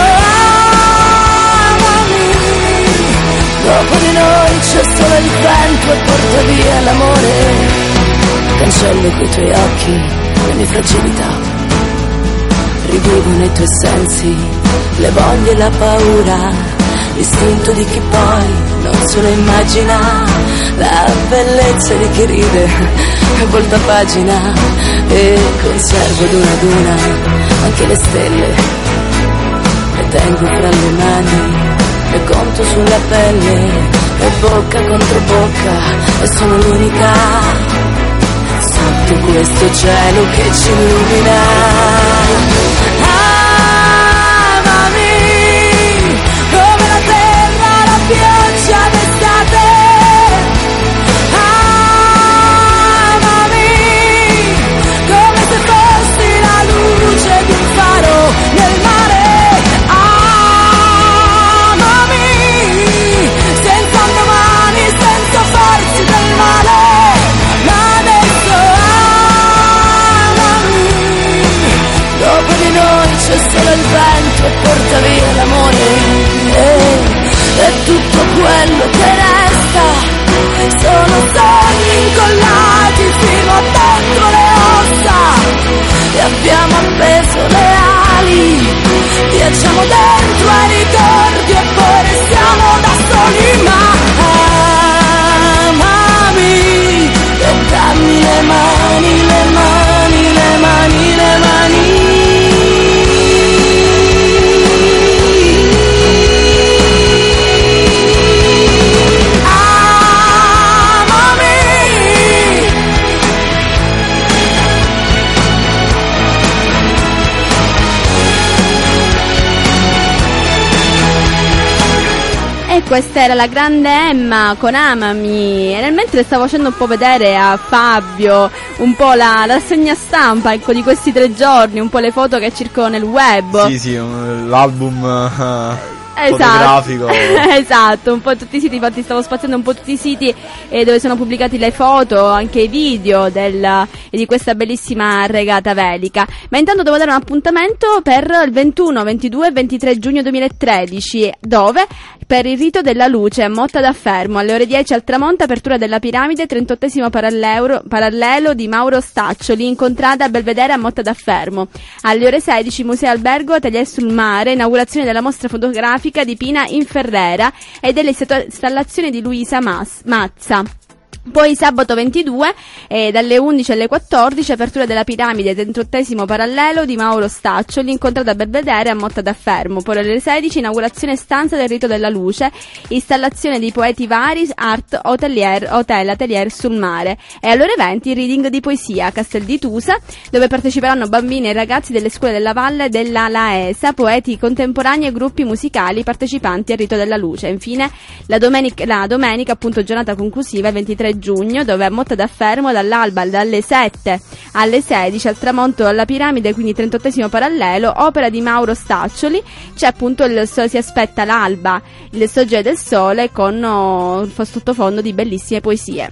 amami. Dopo di noi c'è solo il vento e porta via l'amore. Cancello coi tuoi occhi le mie fragilità, rivivo nei tuoi sensi le voglie e la paura, l'istinto di chi poi non se lo immagina, la bellezza di chi ride e volta pagina, e conservo ad una ad una anche le stelle, le tengo fra le mani, le conto sulla pelle, e bocca contro bocca, e sono l'unica sotto questo cielo che ci illumina. Amami come la terra, la pioggia d'estate. Amami come se fossi la luce di un faro nel mare. Amami senza un domani, senza farsi del male, ma adesso amami. Dopo di noi c'è solo il vento e porta via l'amore, e, e tutto quello che resta sono sogni incollati fino a dentro le ossa, e abbiamo appeso le ali, viaggiamo dentro ai ricordi e poi restiamo da soli. Ma amami e dammi le mani, le mani, le mani, le mani. E questa era la grande Emma con Amami. E nel mentre stavo facendo un po' vedere a Fabio un po' la, la rassegna stampa, ecco, di questi tre giorni, un po' le foto che circolano nel web. Sì, sì, un- l'album uh, Esatto. fotografico. Esatto, un po' tutti i siti, infatti stavo spaziando un po' tutti i siti eh, dove sono pubblicati le foto, anche i video del, di questa bellissima regata velica. Ma intanto devo dare un appuntamento per il ventuno, ventidue e ventitré giugno duemilatredici, dove? Per il rito della luce a Motta da Fermo, alle ore dieci al tramonto, apertura della piramide, trentottesimo parallelo, parallelo di Mauro Staccioli, incontrata a Belvedere a Motta da Fermo. Alle ore sedici Museo Albergo, Atelier sul Mare, inaugurazione della mostra fotografica di Pina Inferrera e delle installazioni di Luisa Mas- Mazza. Poi sabato ventidue, eh, dalle undici alle quattordici, apertura della piramide, trentottesimo parallelo di Mauro Staccioli, incontrata a Belvedere a Motta da Fermo. Poi alle sedici, inaugurazione stanza del rito della luce, installazione di poeti vari, art, hotelier, hotel, atelier sul mare. E alle ore venti, reading di poesia a Castel di Tusa, dove parteciperanno bambini e ragazzi delle scuole della Valle e della Laesa, poeti contemporanei e gruppi musicali partecipanti al rito della luce. Infine, la domenica, la domenica appunto, giornata conclusiva, ventitré giugno, dove a Motta da Fermo dall'alba dalle sette alle sedici al tramonto alla piramide, quindi trentottesimo parallelo, opera di Mauro Staccioli. C'è appunto il si aspetta l'alba, il sorgere del sole con oh, il sottofondo di bellissime poesie.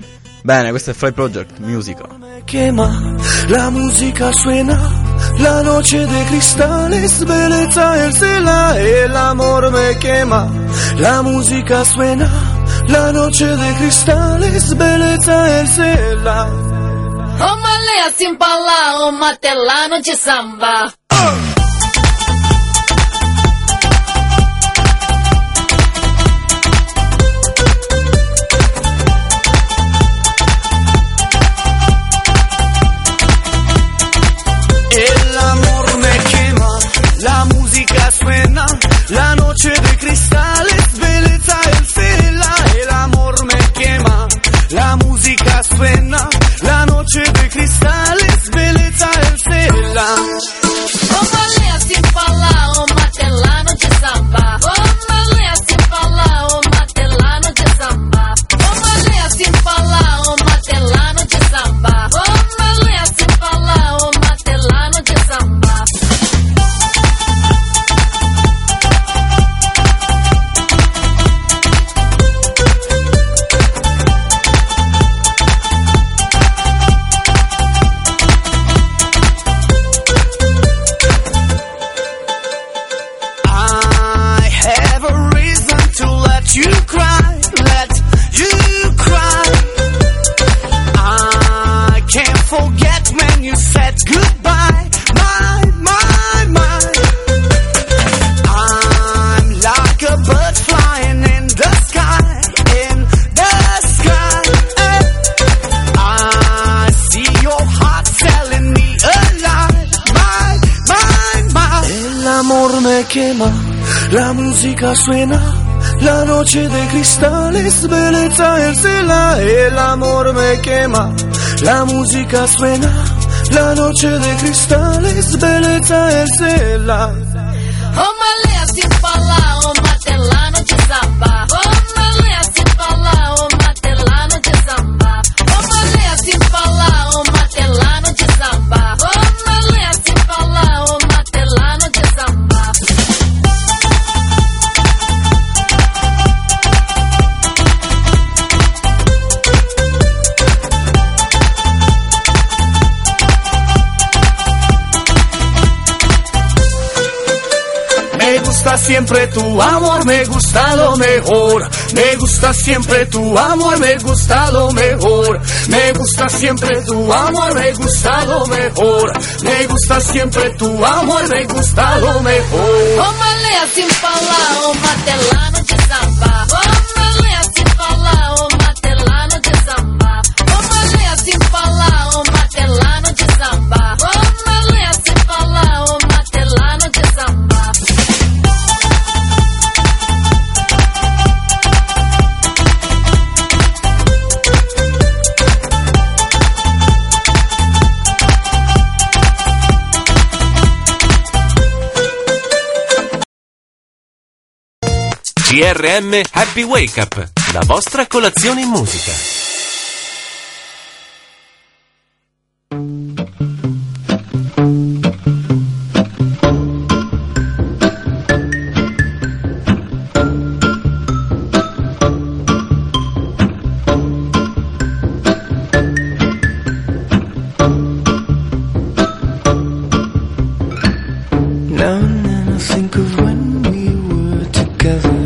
Bene, questo è Fly Project, musica. Quema, la música suena, la noche de cristales, belleza el cielo, el amor me quema. La música suena, la noche de cristales, belleza el cielo. Oh malea sin pala, oh matela noche samba. Oh. El amor me quema, la música suena, la noche de cristales, belleza el cielo. El amor me quema, la música suena, la noche de cristales, belleza el cielo. Oh malea sin pala, oh matela noche samba. Oh malea sin pala, oh matela noche samba. Oh malea sin pala, oh matela noche samba. Oh malea sin pala, oh matela noche samba. I have a reason to let you cry, let you cry. I can't forget when you said goodbye, my, my, my. I'm like a bird flying in the sky, in the sky. I see your heart telling me a lie, my, my, my. El amor me quema, la música suena, la noche de cristales, belleza el cielo. El amor me quema, la música suena, la noche de cristales, belleza el cielo. Oh malea sin pala, oh matela noche samba. Oh malea sin pala, oh matela noche samba. Oh malea sin pala, oh matela noche samba. Oh malea sin pala, oh matela noche samba. Me gusta siempre tu amor, me gusta lo mejor. Me gusta siempre tu amor, me gusta lo mejor. Me gusta siempre tu amor, me gusta lo mejor. Me gusta siempre tu amor, me gusta lo mejor. Oh malea sin pala, oh matela noche samba. Oh malea sin pala, oh matela noche samba. Oh malea sin pala, oh matela noche samba. Oh malea sin pala, oh matela noche samba. G R M Happy Wake Up, la vostra colazione in musica. Now and then I think of when we were together.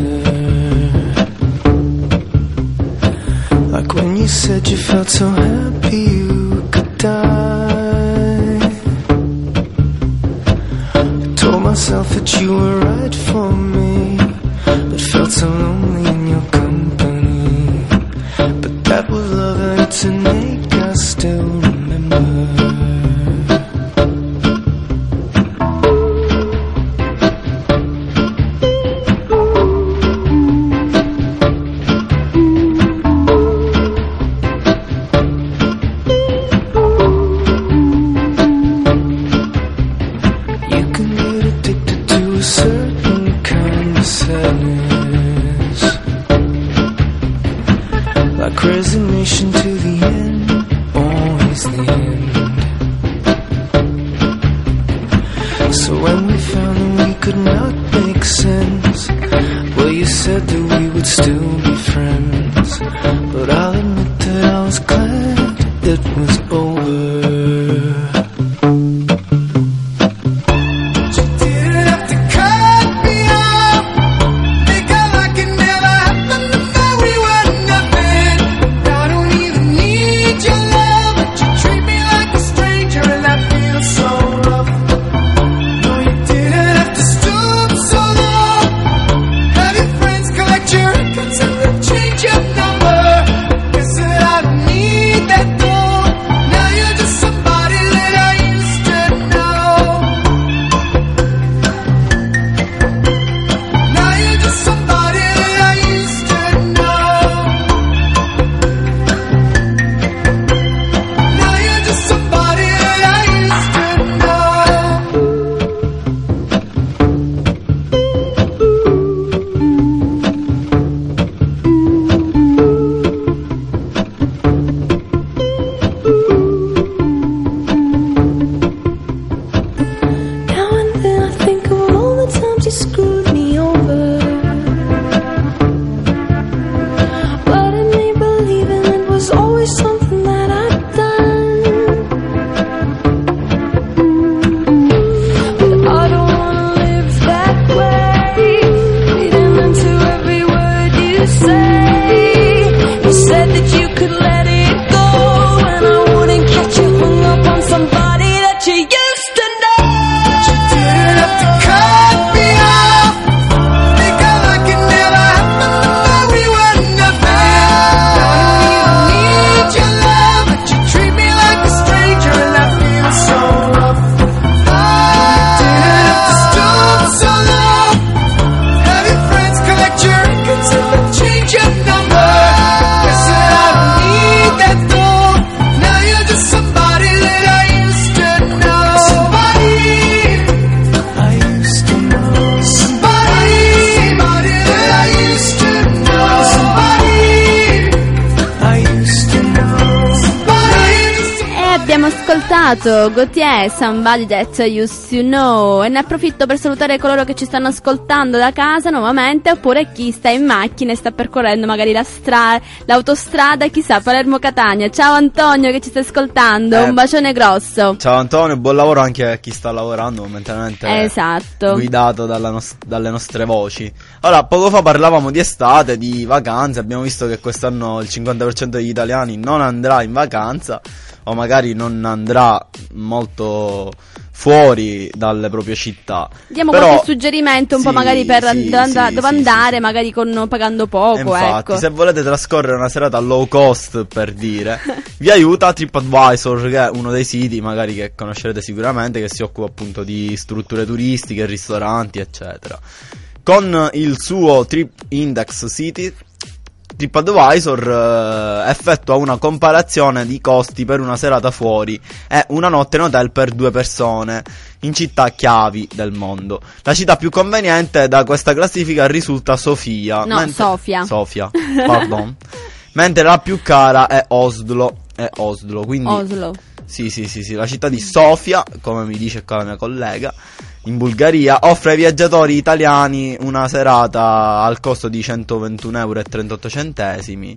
Like when you said you felt so happy you could die. I told myself that you were right for me, but felt so lonely in your company. But that was love and to make us still remember. Resignation to the end, always the end. So when we found that we could not make sense, well, you said that we would still be friends. But I'll admit that I was glad it was over. Gautier, Somebody That I Used to Know, e ne approfitto per salutare coloro che ci stanno ascoltando da casa nuovamente, oppure chi sta in macchina e sta percorrendo magari la stra- l'autostrada, chissà, Palermo-Catania. Ciao Antonio che ci sta ascoltando, eh, un bacione grosso. Ciao Antonio, buon lavoro anche a chi sta lavorando momentaneamente, esatto, guidato dalla nos- dalle nostre voci. Ora, poco fa parlavamo di estate, di vacanze, abbiamo visto che quest'anno il cinquanta per cento degli italiani non andrà in vacanza, o magari non andrà molto fuori dalle proprie città. Diamo Però, qualche suggerimento un sì, po' magari per sì, and- and- sì, dove sì, andare, sì. magari con, pagando poco. Infatti, ecco. se volete trascorrere una serata low cost, per dire, vi aiuta TripAdvisor, che è uno dei siti magari che conoscerete sicuramente, che si occupa appunto di strutture turistiche, ristoranti, eccetera. Con il suo Trip Index City, TripAdvisor eh, effettua una comparazione di costi per una serata fuori e una notte in hotel per due persone in città chiavi del mondo. La città più conveniente da questa classifica risulta Sofia. No, mentre... Sofia. Sofia, pardon. Mentre la più cara è Oslo. È Oslo, quindi... Oslo. Sì, sì, sì, sì, la città di Sofia, come mi dice qua la mia collega, in Bulgaria, offre ai viaggiatori italiani una serata al costo di centoventuno euro e trentotto centesimi,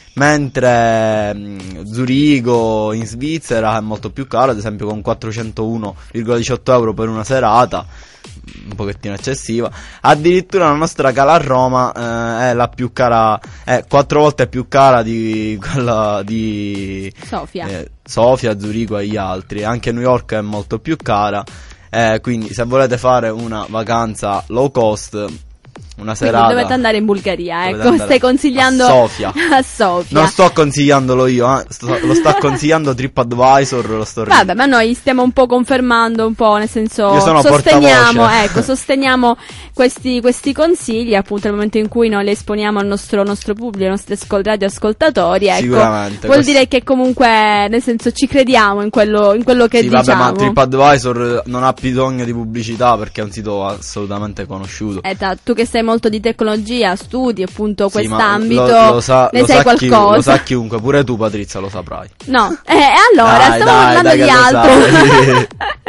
mentre mh, Zurigo in Svizzera è molto più caro, ad esempio con quattrocentouno virgola diciotto euro per una serata, un pochettino eccessiva. Addirittura la nostra cala a Roma eh, è la più cara, è quattro volte più cara di quella di Sofia, eh, Sofia, Zurigo e gli altri. Anche New York è molto più cara. Eh, quindi se volete fare una vacanza low cost, una serata, quindi dovete andare in Bulgaria, ecco, andare stai consigliando a Sofia. a Sofia. Non sto consigliandolo io, eh. sto, lo sta consigliando TripAdvisor, lo sto Vabbè, ma noi stiamo un po' confermando un po', nel senso, io sono sosteniamo, portavoce. ecco, sosteniamo questi, questi consigli, appunto, nel momento in cui noi li esponiamo al nostro, nostro pubblico, ai nostri ascol- radioascoltatori, ecco. Sicuramente. Vuol questo... dire che comunque, nel senso, ci crediamo in quello, in quello che sì, diciamo. Vabbè, ma TripAdvisor non ha bisogno di pubblicità perché è un sito assolutamente conosciuto. Eh, ta, tu che sei molto di tecnologia, studi appunto sì, quest'ambito, lo, lo sa, ne lo sai sa qualcosa? Chi, lo sa chiunque, pure tu Patrizia lo saprai. No, eh, allora, dai, stiamo dai, parlando dai, di che lo altro. sai.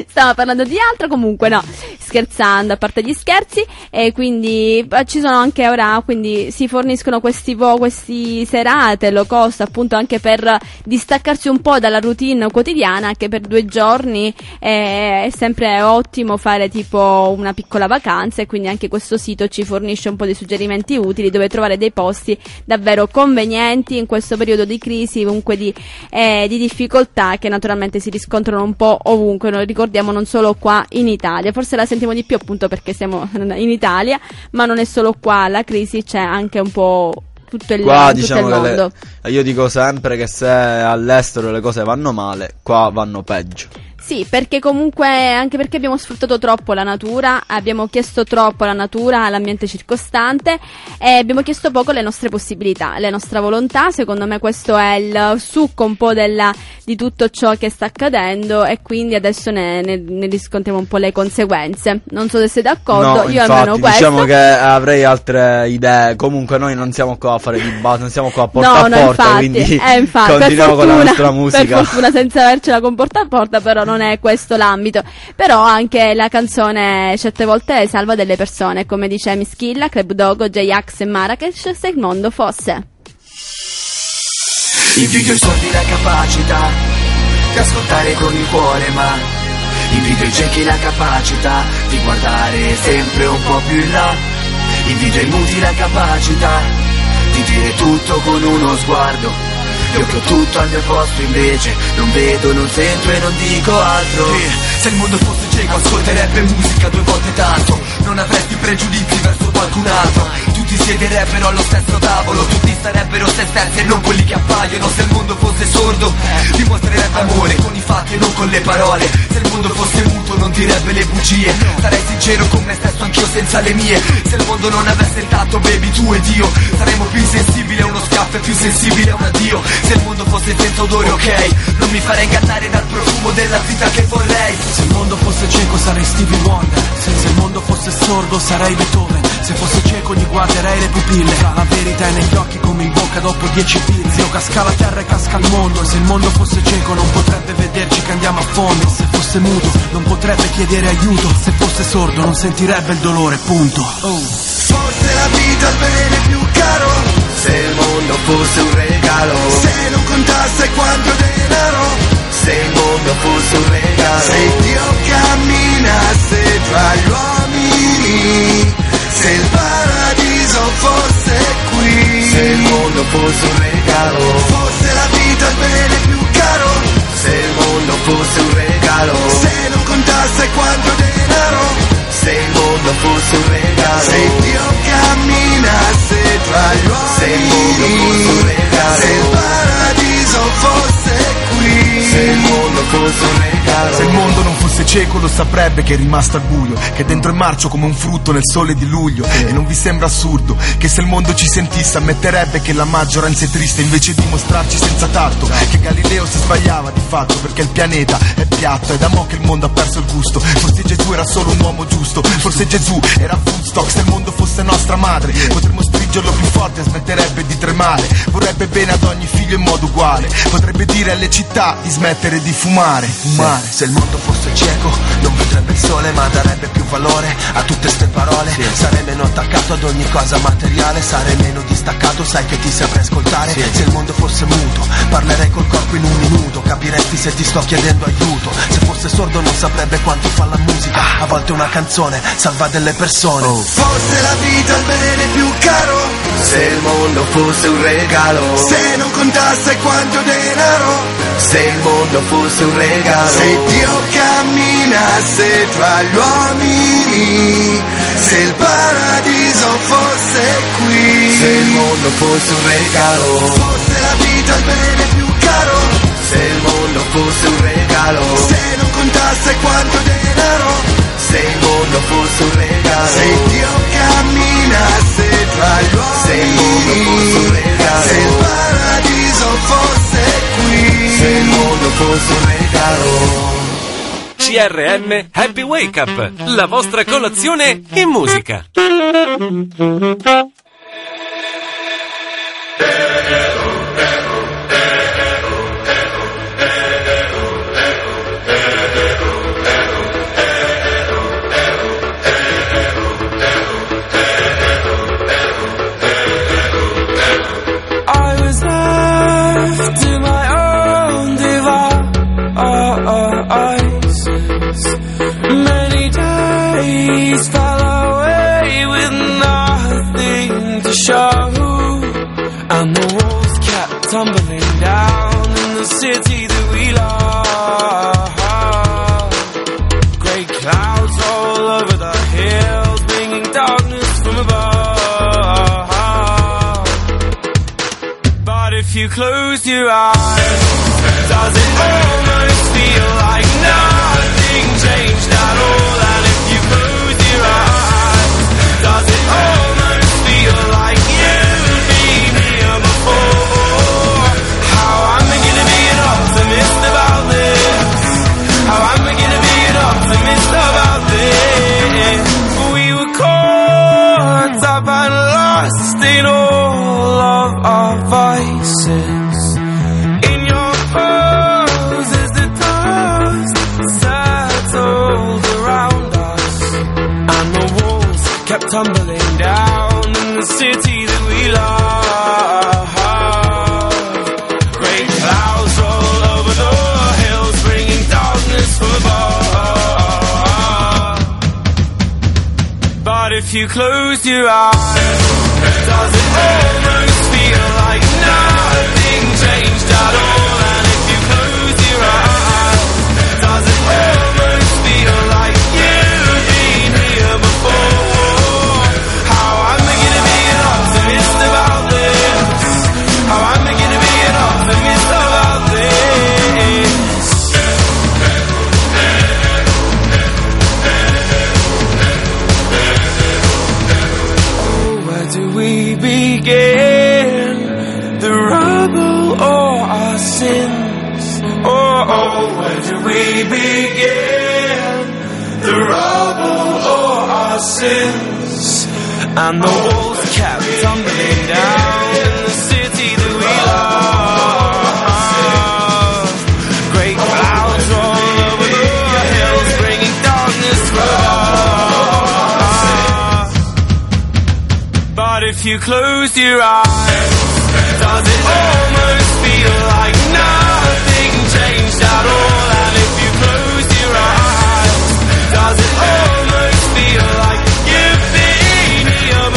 stavo parlando di altro, comunque no, scherzando, a parte gli scherzi, e quindi eh, ci sono anche ora, quindi si forniscono questi, vo- questi serate low cost, appunto anche per distaccarsi un po' dalla routine quotidiana, anche per due giorni eh, è sempre ottimo fare tipo una piccola vacanza, e quindi anche questo sito ci fornisce un po' di suggerimenti utili dove trovare dei posti davvero convenienti in questo periodo di crisi, comunque di, eh, di difficoltà che naturalmente si riscontrano un po' ovunque, noi ricordiamo non solo qua in Italia, forse la sentiamo di più appunto perché siamo in Italia, ma non è solo qua, la crisi c'è anche un po' tutto il, qua, tutto diciamo il mondo. Le, io dico sempre che se all'estero le cose vanno male, qua vanno peggio. Sì, perché comunque, anche perché abbiamo sfruttato troppo la natura, abbiamo chiesto troppo alla natura, all'ambiente circostante, e abbiamo chiesto poco le nostre possibilità, la nostra volontà. Secondo me questo è il succo un po' della, di tutto ciò che sta accadendo, e quindi adesso ne, ne, ne riscontriamo un po' le conseguenze. Non so se sei d'accordo, no, io infatti, almeno questo. diciamo che avrei altre idee, comunque noi non siamo qua a fare dibattito, non siamo qua a porta no, a no, porta, infatti, quindi eh, infatti, continuiamo fortuna, con la nostra musica. Per fortuna senza avercela con porta a porta, però non è questo l'ambito. Però anche la canzone certe volte salva delle persone, come dice Mischilla, Club Dogo, J-Ax e Marrakesh, se il mondo fosse. Invidio i soldi, la capacità di ascoltare con il cuore, ma invidio i ciechi, la capacità di guardare sempre un po' più in là. Invidio i muti, la capacità di dire tutto con uno sguardo. Io che ho tutto al mio posto invece non vedo, non sento e non dico altro. Sì, se il mondo fosse cieco ascolterebbe musica due volte tanto. Non avresti pregiudizi verso qualcun altro. Tutti siederebbero allo stesso tavolo, tutti sarebbero se stessi e non quelli che appaiono. Se il mondo fosse sordo dimostrerebbe amore con i fatti e non con le parole. Se il mondo fosse muto non direbbe le bugie. Sarei sincero con me stesso anch'io senza le mie. Se il mondo non avesse il tatto, baby, tu ed io saremmo più insensibili a uno schiaffo e più sensibili a un addio. Se il mondo fosse senza odore, ok, non mi farei ingannare dal profumo della vita che vorrei. Se il mondo fosse cieco sarei Stevie Wonder. Se il mondo fosse sordo sarei Beethoven. Se fosse cieco gli guarderei le pupille. Tra la verità è negli occhi come in bocca dopo dieci birre. Zio, casca la terra e casca il mondo. E se il mondo fosse cieco non potrebbe vederci che andiamo a fondo. Se fosse muto non potrebbe chiedere aiuto. Se fosse sordo non sentirebbe il dolore, punto. Oh. Forse la vita è il bene più caro. Se il mondo fosse un regalo, se non contasse quanto denaro, se il mondo fosse un regalo, se Dio camminasse tra gli uomini, se il paradiso fosse qui, se il mondo fosse un regalo, forse la vita è il bene più caro, se il mondo fosse un regalo, se non contasse quanto denaro, se il mondo fosse un regalo, se Dio camminasse tra gli uomini, se il mondo fosse un regalo, se il paradiso fosse qui, se il mondo fosse un regalo. Se il mondo non fosse cieco lo saprebbe che è rimasto al buio, che dentro è marcio come un frutto nel sole di luglio. E non vi sembra assurdo che se il mondo ci sentisse ammetterebbe che la maggioranza è triste invece di mostrarci senza tatto, che Galileo si sbagliava di fatto perché il pianeta è piatto, è da mo' che il mondo ha perso il gusto. Forse Gesù era solo un uomo giusto, forse Gesù era Woodstock. Se il mondo fosse nostra madre potremmo stringerlo più forte e smetterebbe di tremare. Vorrebbe bene ad ogni figlio in modo uguale, potrebbe dire alle città di smettere di fumare, fumare. Se il mondo fosse cieco non vedrebbe il sole ma darebbe più valore a tutte ste parole, sì. Sarei meno attaccato ad ogni cosa materiale, sarei meno distaccato, sai che ti saprei ascoltare, sì. Se il mondo fosse muto parlerei col corpo in un minuto, capiresti se ti sto chiedendo aiuto. Se fosse sordo non saprebbe quanto fa la musica, a volte una canzone salva delle persone. Oh. Forse la vita è il bene più caro, se il mondo fosse un regalo, se non contasse quanto denaro, se il mondo fosse un regalo, se Dio camminasse tra gli uomini, se il paradiso fosse qui, se il mondo fosse un regalo, forse la vita è il bene più caro, se il mondo fosse un regalo, se non contasse quanto denaro, se il mondo fosse un regalo, se Dio camminasse tra gli uomini, se il mondo fosse un regalo, se il paradiso fosse qui, se il mondo fosse un regalo. C R M Happy Wake Up, la vostra colazione in musica. tumbling down in the city that we love. Grey clouds all over the hills, bringing darkness from above. But if you close your eyes, does it almost feel like nothing changed at all? And if you close your eyes, does it almost feel like you've been here before? How am I gonna be an optimist about this? How am I gonna be an optimist about this? We were caught up and lost in all of our vices. In your pose as the dust settled around us, and the walls kept tumbling down in the city that we love. Great clouds roll over the hills, bringing darkness from above. But if you close your eyes, does it almost feel like nothing changed at all? And if you close your eyes, does it almost feel like you've been here before? How am I gonna be an optimist about this? How am I gonna be an optimist about this? Oh, where do we begin? The rubble or our sins? Oh, oh, where do we begin? The rubble or our sins? And the walls kept tumbling down in the city that we love. Great clouds roll over the hills, bringing darkness from above. But if you close your eyes, does it almost feel like nothing changed at all? And if you close your eyes, does it almost feel like you've been here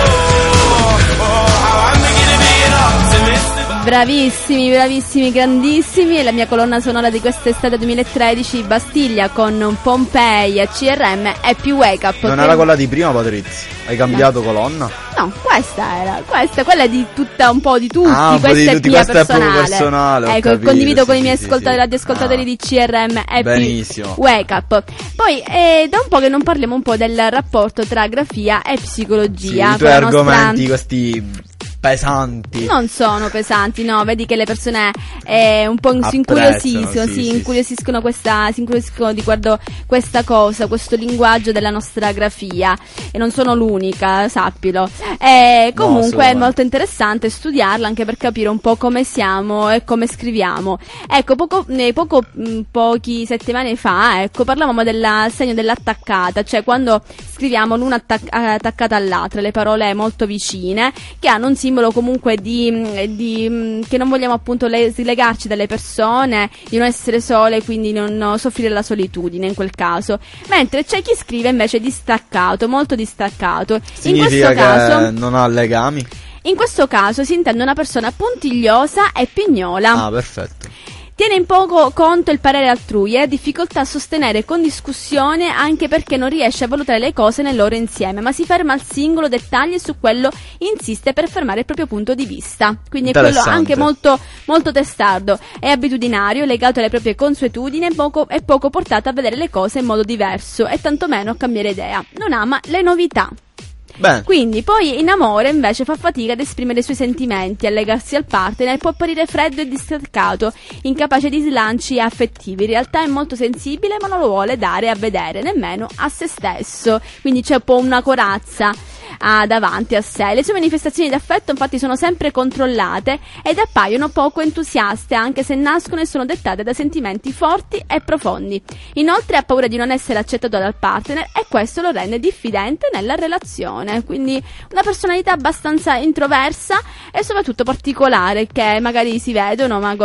before? Oh, how am I gonna be an optimist? Bravissimi, bravissimi, grandissimi. È la mia colonna sonora di quest'estate duemilatredici, Bastiglia con Pompei e C R M Happy Wake Up. Non era quella di prima, Patrizia? Hai cambiato no. colonna? No, questa era, questa, quella di tutta un po' di tutti, ah, un questa po' di è tutti, mia questa personale. È personale ecco, capito, condivido sì, con sì, i miei sì, ascoltatori, sì. radioascoltatori ah. di C R M Happy Benissimo. Wake Up. Poi è da un po' che non parliamo un po' del rapporto tra grafia e psicologia. Sì, i tuoi argomenti, nostra... questi pesanti. Non sono pesanti, no, vedi che le persone eh, un po' si incuriosiscono, sì, si sì, incuriosiscono questa, si incuriosiscono riguardo questa cosa, questo linguaggio della nostra grafia, e non sono l'unica, sappilo. E comunque no, è molto interessante studiarla anche per capire un po' come siamo e come scriviamo. Ecco, poco, eh, poco mh, pochi settimane fa, ecco, parlavamo del segno dell'attaccata, cioè quando scriviamo l'una attac- attaccata all'altra, le parole molto vicine, che hanno un simbolo comunque di, di che non vogliamo appunto le, slegarci dalle persone, di non essere sole, quindi non soffrire la solitudine in quel caso. Mentre c'è chi scrive invece distaccato, molto distaccato. Significa in questo che caso non ha legami? In questo caso si intende una persona puntigliosa e pignola. Ah, perfetto. Tiene in poco conto il parere altrui e ha difficoltà a sostenere con discussione, anche perché non riesce a valutare le cose nel loro insieme, ma si ferma al singolo dettaglio e su quello insiste per fermare il proprio punto di vista. Quindi è quello anche molto, molto testardo, è abitudinario, legato alle proprie consuetudini e poco, è poco portato a vedere le cose in modo diverso e tantomeno a cambiare idea. Non ama le novità. Beh. Quindi poi in amore invece fa fatica ad esprimere i suoi sentimenti, a legarsi al partner, può apparire freddo e distaccato, incapace di slanci affettivi. In realtà è molto sensibile, ma non lo vuole dare a vedere nemmeno a se stesso, quindi c'è un po' una corazza ah, davanti a sé. Le sue manifestazioni d'affetto infatti sono sempre controllate ed appaiono poco entusiaste, anche se nascono e sono dettate da sentimenti forti e profondi. Inoltre ha paura di non essere accettato dal partner e questo lo rende diffidente nella relazione. Quindi una personalità abbastanza introversa e soprattutto particolare, che magari si vedono, ma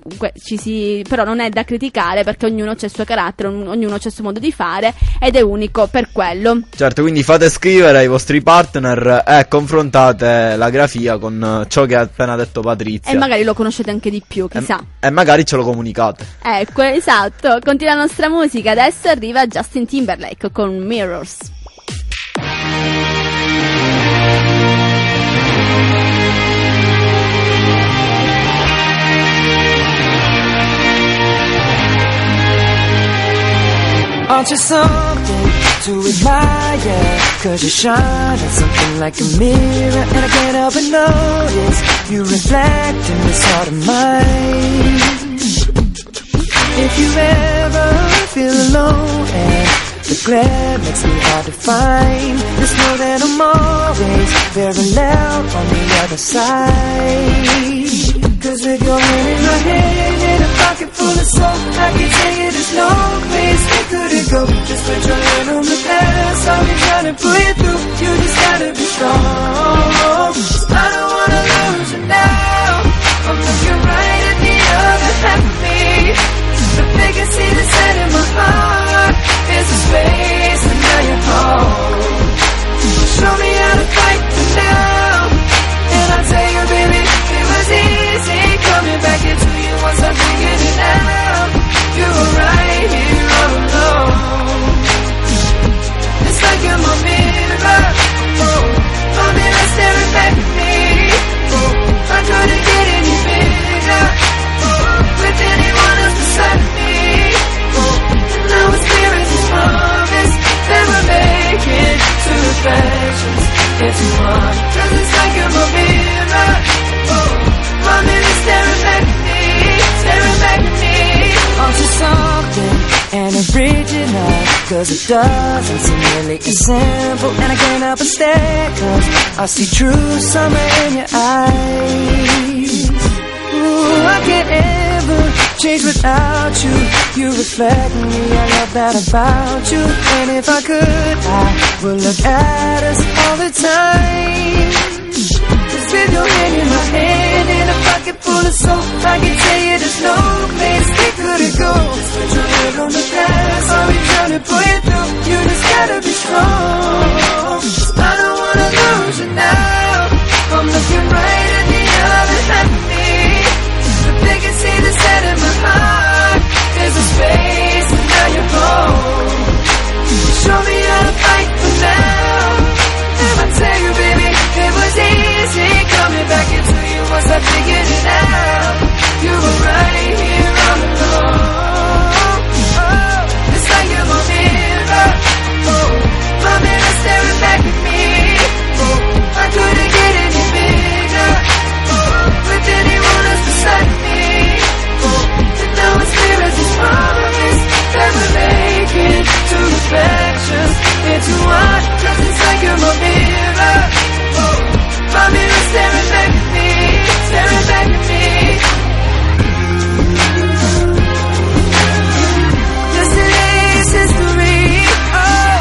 comunque ci si, però non è da criticare perché ognuno c'ha il suo carattere, ogn- ognuno c'ha il suo modo di fare ed è unico per quello. Certo, quindi fate scrivere ai vostri partner e confrontate la grafia con ciò che ha appena detto Patrizia. E magari lo conoscete anche di più, chissà. E, e magari ce lo comunicate. Ecco, esatto. Continua la nostra musica. Adesso arriva Justin Timberlake con Mirrors. Aren't you something to admire? Cause you shine at something like a mirror, and I can't help but notice you reflect in this heart of mine. If you ever feel alone and the glare makes me hard to find, just know that I'm always very loud on the other side. Cause with your hand in my hand and a pocket full of soul, I can tell you there's no place we couldn't go. Just put your hand on the past, I'll be trying to pull you through. You just gotta be strong. I don't wanna lose you now. I'm looking right at the other half of me. The vacancy that's set in my heart is a space, and now you're home. Show me how to fight for now, and I'll tell you, baby, it was easy coming back into you once I figured it out. You were right here all alone. It's like you're my mirror, oh, my mirror staring back at me. Oh, I couldn't get any bigger, oh, with anyone else beside me. Oh, and now it's clear as this promise that we're making two reflections into one. Cause it's like you're my mirror, oh, my mirror staring back at me, staring back at me. Aren't you something and original? Cause it doesn't seem really as simple, and I can't help but stare, cause I see true summer in your eyes. Ooh, I can't ever change without you. You reflect me, I love that about you. And if I could, I would look at us all the time. Just with your hand in my hand and a pocket full of soul, I can tell you there's no place we couldn't go. Just put your head on the past, I'll be trying to pull you through. You just gotta be strong. I don't wanna lose you now. I'm looking right at the other half of me. The vacancy that's set in my heart is a space, and now you're home. Show me how to fight for now, and I tell you, baby, it was easy coming back into you once I figured it out. You were right here all alone. Oh, it's like you're my mirror, oh, my mirror staring back at me. Oh, I couldn't get any bigger, oh, with anyone else beside me. Oh, and now it's clear as this promise that we're making two reflections into one. Cause it's like you're my mirror, oh, my mirror staring back at me, staring back at me. Yesterday's history, oh,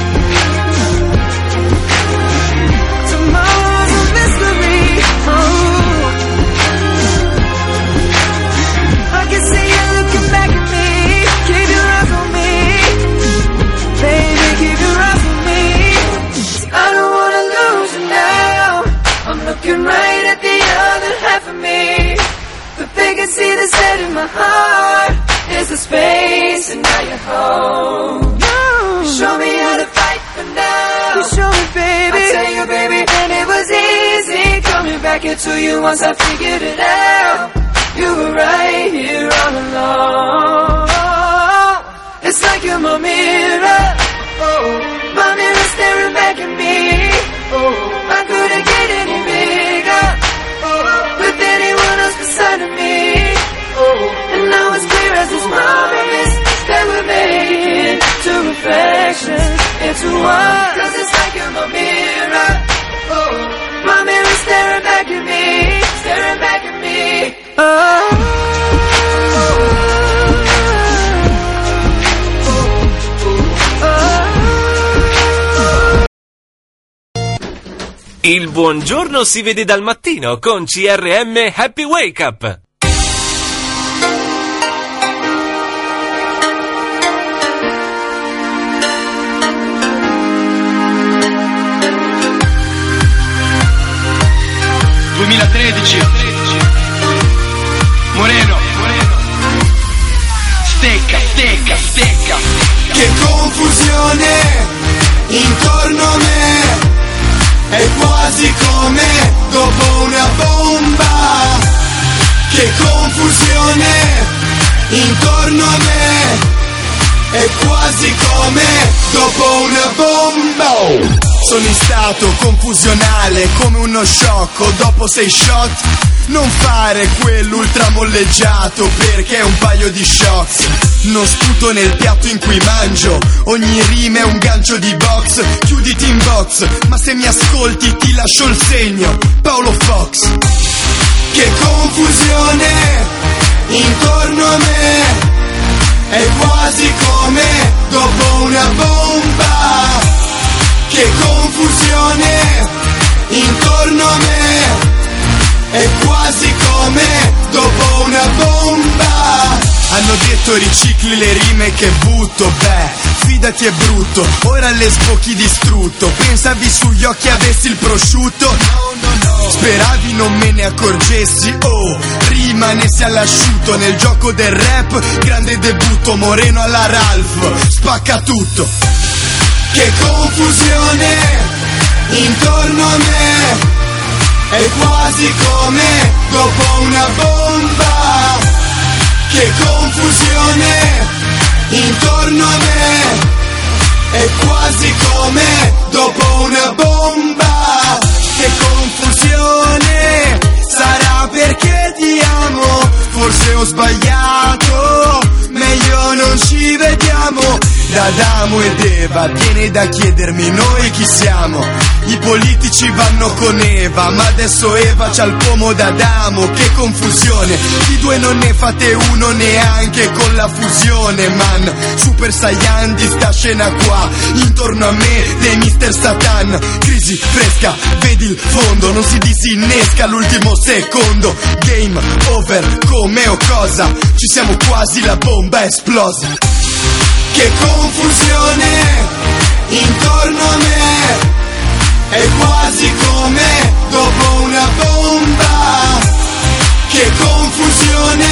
tomorrow's a mystery, oh. I can see you looking back at me. Keep your eyes on me, baby, keep your eyes on me. I don't wanna lose you now. I'm looking right at the other half of me. The vacancy that's set in my heart is a space, and now you're home. No. Show me how to fight for now. You show me, baby. I tell you, baby, and it was easy coming back into you once I figured it out. You were right here all along. It's like you're my mirror, oh, my mirror staring back at me. Oh, I couldn't get any bigger, oh, with anyone else beside of me. Oh, and now it's clear as this promise that we're making two reflections into one. Cause it's like you're my mirror, oh, my mirror staring back at me, staring back at me. Oh. Il buongiorno si vede dal mattino con C R M Happy Wake Up. duemilatredici. Moreno, stecca, stecca, stecca. Che confusione intorno a me, è quasi come dopo una bomba. Che confusione intorno a me, è quasi come dopo una bomba. Sono in stato confusionale come uno sciocco dopo sei shot. Non fare quell'ultra molleggiato perché è un paio di shots. Non sputo nel piatto in cui mangio, ogni rima è un gancio di box. Chiuditi in box, ma se mi ascolti ti lascio il segno. Paolo Fox. Che confusione intorno a me, è quasi come dopo una bomba. Che confusione intorno a me, è quasi come dopo una bomba. Hanno detto ricicli le rime che butto, beh, fidati è brutto, ora le sbocchi distrutto. Pensavi sugli occhi avessi il prosciutto? No, no, no. Speravi non me ne accorgessi, oh, rimanessi all'asciutto. Nel gioco del rap, grande debutto, Moreno alla Ralph, spacca tutto. Che confusione intorno a me, è quasi come dopo una bomba. Che confusione intorno a me, è quasi come dopo una bomba. Che confusione sarà perché ti amo, forse ho sbagliato, meglio non ci vediamo. Da Adamo ed Eva viene da chiedermi noi chi siamo. I politici vanno con Eva, ma adesso Eva c'ha il pomo d'Adamo. Che confusione, di due non ne fate uno neanche con la fusione, man. Super Saiyan di sta scena qua, intorno a me dei mister Satan. Crisi fresca, vedi il fondo, non si disinnesca l'ultimo secondo. Game over, come o cosa, ci siamo quasi, la bomba è esplosa. Che confusione intorno a me, è quasi come dopo una bomba. Che confusione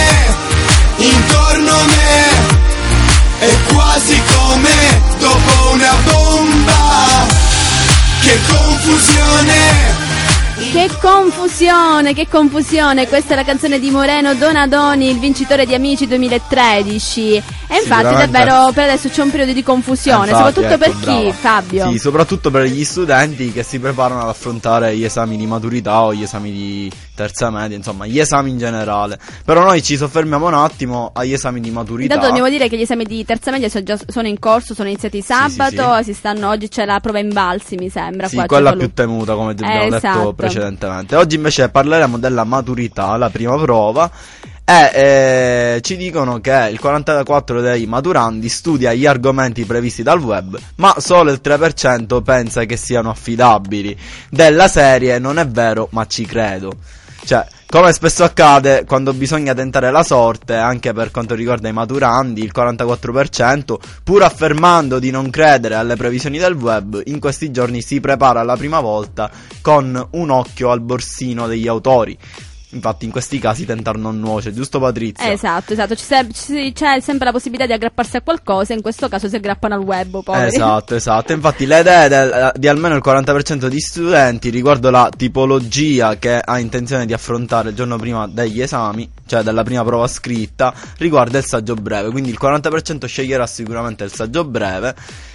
intorno a me, è quasi come dopo una bomba. Che confusione. Che confusione, che confusione. Questa è la canzone di Moreno Donadoni, il vincitore di Amici duemilatredici. E infatti davvero per adesso c'è un periodo di confusione, infatti, soprattutto ecco, per brava. chi, Fabio? Sì, soprattutto per gli studenti che si preparano ad affrontare gli esami di maturità o gli esami di terza media, insomma gli esami in generale. Però noi ci soffermiamo un attimo agli esami di maturità. Intanto dobbiamo dire che gli esami di terza media sono già sono in corso, sono iniziati sabato, sì, sì, sì. Si stanno, oggi c'è la prova Invalsi, mi sembra. Sì, qua quella più temuta, come abbiamo eh, detto esatto. precedentemente. Oggi invece parleremo della maturità, la prima prova. E eh, ci dicono che il quarantaquattro per cento dei maturandi studia gli argomenti previsti dal web, ma solo il tre per cento pensa che siano affidabili. Della serie non è vero, ma ci credo. Cioè, come spesso accade quando bisogna tentare la sorte, anche per quanto riguarda i maturandi, il quarantaquattro per cento, pur affermando di non credere alle previsioni del web, in questi giorni si prepara la prima volta con un occhio al borsino degli autori. Infatti in questi casi tentare non nuoce, giusto Patrizia? Esatto, esatto, c'è, se- ci- c'è sempre la possibilità di aggrapparsi a qualcosa, in questo caso si aggrappano al web, poveri. Esatto, esatto, infatti le idee del, di almeno il quaranta per cento di studenti riguardo la tipologia che ha intenzione di affrontare il giorno prima degli esami, cioè della prima prova scritta, riguarda il saggio breve, quindi il quaranta per cento sceglierà sicuramente il saggio breve,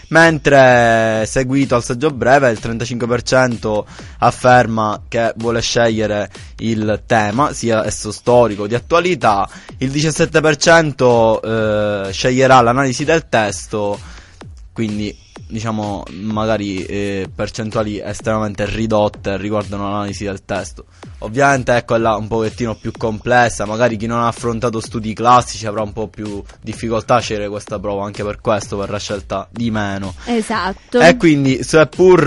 mentre seguito al saggio breve il trentacinque per cento afferma che vuole scegliere il tema, sia esso storico o di attualità, il diciassette per cento eh, sceglierà l'analisi del testo, quindi diciamo magari eh, percentuali estremamente ridotte riguardano l'analisi del testo. Ovviamente ecco è là un pochettino più complessa, magari chi non ha affrontato studi classici avrà un po' più difficoltà a scegliere questa prova, anche per questo verrà scelta di meno. Esatto. E quindi seppur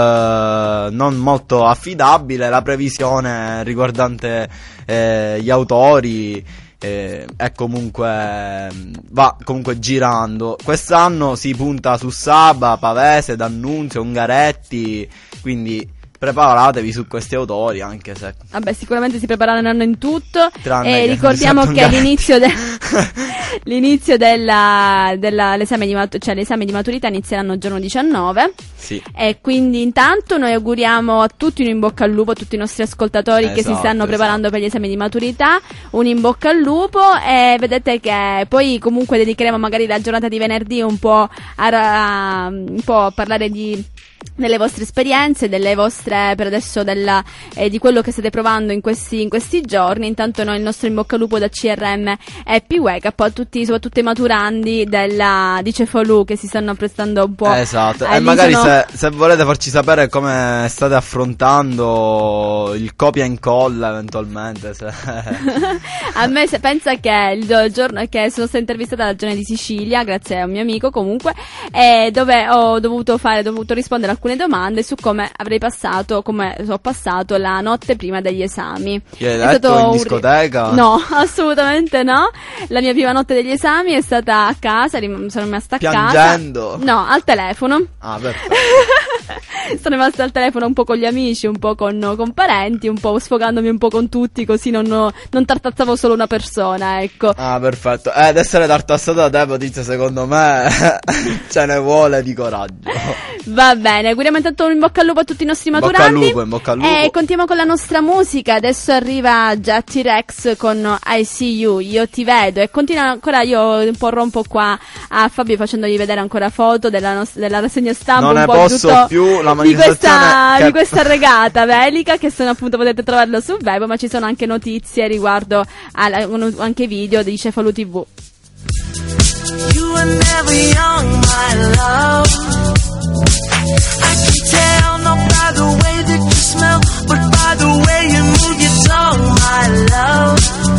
eh, non molto affidabile, la previsione riguardante eh, gli autori Eh, è comunque va comunque girando. Quest'anno si punta su Saba, Pavese, D'Annunzio, Ungaretti, quindi preparatevi su questi autori, anche se vabbè, sicuramente si prepareranno in tutto. Tranne E che ricordiamo non che si l'inizio, de- l'inizio della, della l'esame di mat- cioè l'esame di maturità inizieranno il giorno diciannove. Sì. E quindi intanto noi auguriamo a tutti un in bocca al lupo, a tutti i nostri ascoltatori che si Esatto, stanno preparando esatto. per gli esami di maturità, un in bocca al lupo. E vedete che poi comunque dedicheremo magari la giornata di venerdì un po' a, a, un po' a parlare di delle vostre esperienze, delle vostre, per adesso, della, eh, di quello che state provando in questi, in questi giorni. Intanto noi il nostro in bocca al lupo da C R M Happy Wake Up a tutti, soprattutto i maturandi della, di Cefalù, che si stanno prestando un po'. Esatto, eh, e magari sono... se, se volete farci sapere come state affrontando il copia e incolla eventualmente, se... A me se pensa che il giorno che sono stata intervistata alla Regione di Sicilia, grazie a un mio amico comunque, eh, dove ho dovuto fare, ho dovuto rispondere a alcune domande su come avrei passato, come ho passato la notte prima degli esami. Chi hai detto in discoteca? Un... No, assolutamente no. La mia prima notte degli esami è stata a casa, rim- sono rimasta a Piangendo? casa. No, al telefono. Ah, perfetto. Sono rimasta al telefono un po' con gli amici, un po' con, con parenti, un po' sfogandomi un po' con tutti, così non, non tartazzavo solo una persona, ecco. Ah, perfetto. Eh, ad essere tartassato da te, Patrizia, secondo me ce ne vuole di coraggio. Va bene, auguriamo intanto un in bocca al lupo a tutti i nostri In maturandi. bocca al lupo, in bocca al lupo. E continuiamo con la nostra musica. Adesso arriva già T-Rex con I See You, io ti vedo. E continua ancora, io un po' rompo qua a Fabio facendogli vedere ancora foto della, nos- della rassegna stampa. Non un ne po' posso tutto più, la di questa, manifestazione che... di questa regata velica, che sono appunto, potete trovarlo su web, ma ci sono anche notizie riguardo alla, anche video di Cefalù T V. You were never young, my love. I can tell not by the way that you smell, but by the way you move your tongue, my love.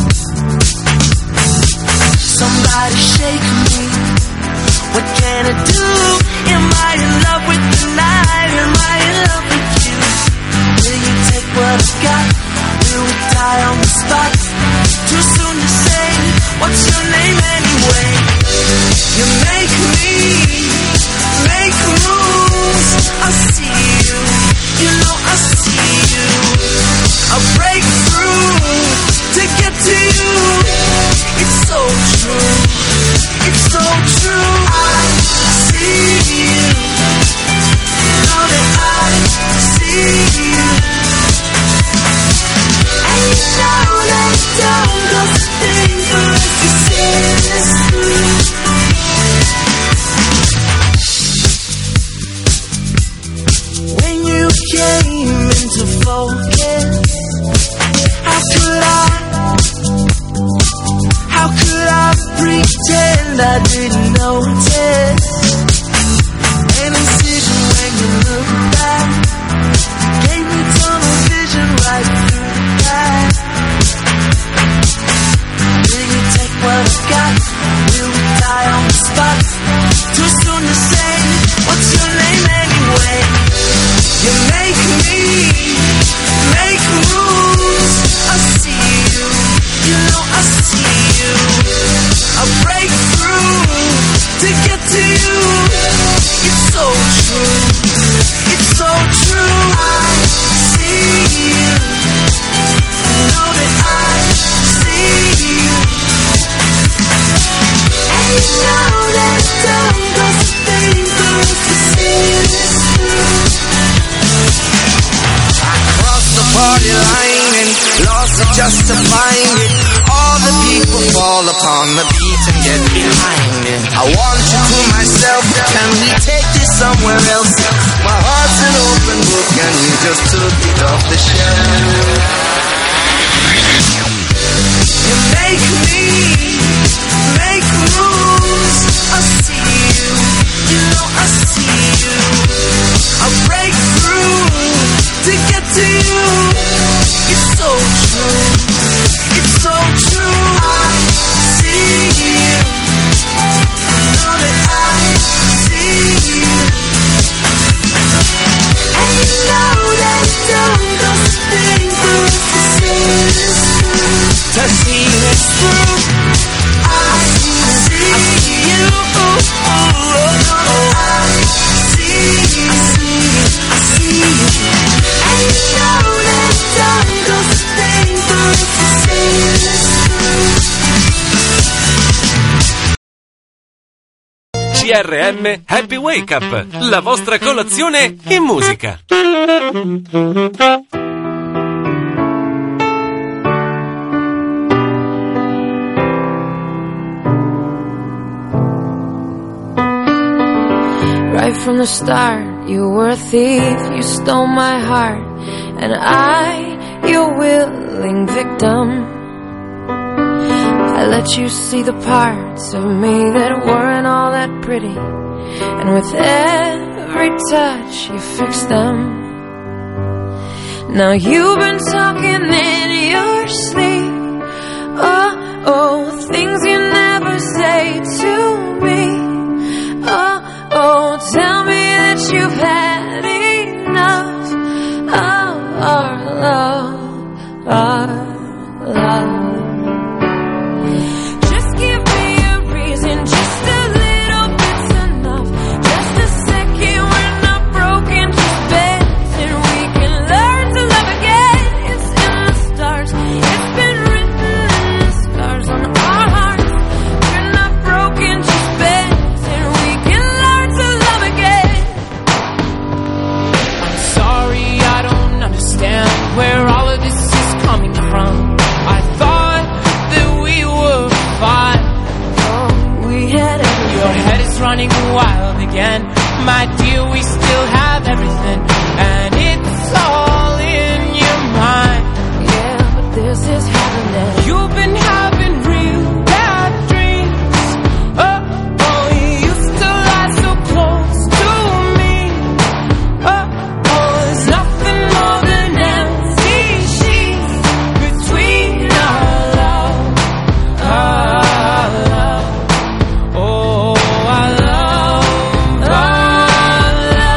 Somebody shake me. What can I do? Am I in love with the night? Am I in love with you? Will you take what I've got? Will we die on the spot? Too soon to say. What's your name anyway? You make me make moves. I see you, you know I see you. I break through to get to you. It's so true, it's so true. I see you, know that I see you. And you know that time goes to things for us to see this through. Came into focus. How could I? How could I pretend I didn't notice? An incision when you look back gave me tunnel vision right through the back. Will you take what I've got? Will we die on the spot? Too soon to say. What's your name anyway? You make me make moves. I see you, you know I see you. I break through to get to you. It's so true, it's so true. I see you, know that I see you. And you know that time goes to things for us to see this through. Party line and lost it just to find it. All the people fall upon the beat and get behind it. I want you to myself. Can we take this somewhere else? My heart's an open book and you just took it off the shelf. You make me make moves. I see you, you know I see you. I break through to get to you. It's so true, it's so true. I see you, know that I see you. And you know that time goes to things for us to see this through. To see this through. I see, I see you. Oh, oh, oh, oh. I see you, I see you, I see you. And C R M Happy Wake Up, la vostra colazione in musica. Right from the start, you were a thief, you stole my heart, and I, your willing victim. I let you see the parts of me that weren't all that pretty, and with every touch you fixed them. Now you've been talking in your sleep, oh, oh, things you never say to me, oh, oh, tell me that you've had enough of our love, our love. Where all of this is coming from. I thought that we were fine. Oh, we had everything. Your head is running wild again. My dear, we still have everything, and it's all in your mind. Yeah, but this is happening. You've been having real bad dreams. Oh, oh, you used to lie so close to me. Oh, oh, there's nothing more than empty sheets between our love, our love. Oh, our love, our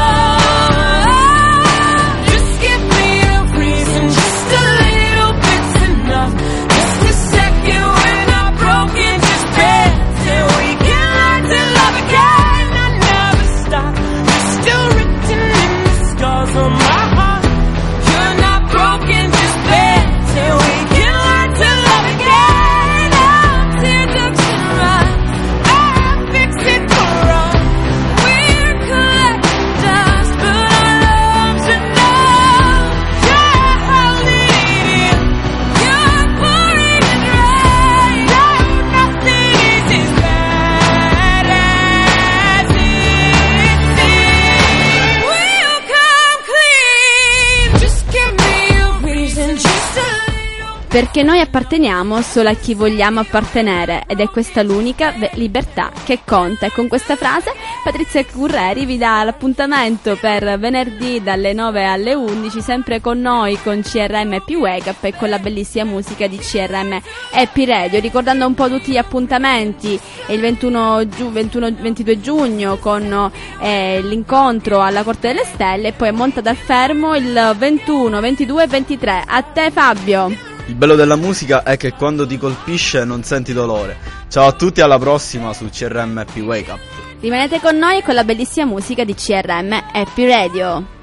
love. Just give me a reason, just a little bit's enough. Just a second when I'm broken, just dance and we can learn to love again. I never stop, you're still written in the scars on my heart. You're not broken, just dance and we can learn to love again. Oh, teardrops can run, I'll fix it for us. We're collecting dust, but our love's enough. You're holding it in, you're pouring it right. No, nothing is as bad as it seems. We'll come clean, just give me a reason, just a little. Perché noi apparteniamo solo a chi vogliamo appartenere, ed è questa l'unica ve- libertà che conta. E con questa frase Patrizia Curreri vi dà l'appuntamento per venerdì dalle nove alle undici, sempre con noi, con C R M Happy Wake Up e con la bellissima musica di C R M Happy Radio, ricordando un po' tutti gli appuntamenti. Il ventuno, giu- ventuno ventidue giugno con eh, l'incontro alla Corte delle Stelle, e poi a Monta dal Fermo il ventuno, ventidue e ventitré. A te Fabio. Il bello della musica è che quando ti colpisce non senti dolore. Ciao a tutti, alla prossima su C R M Happy Wake Up. Rimanete con noi e con la bellissima musica di C R M Happy Radio.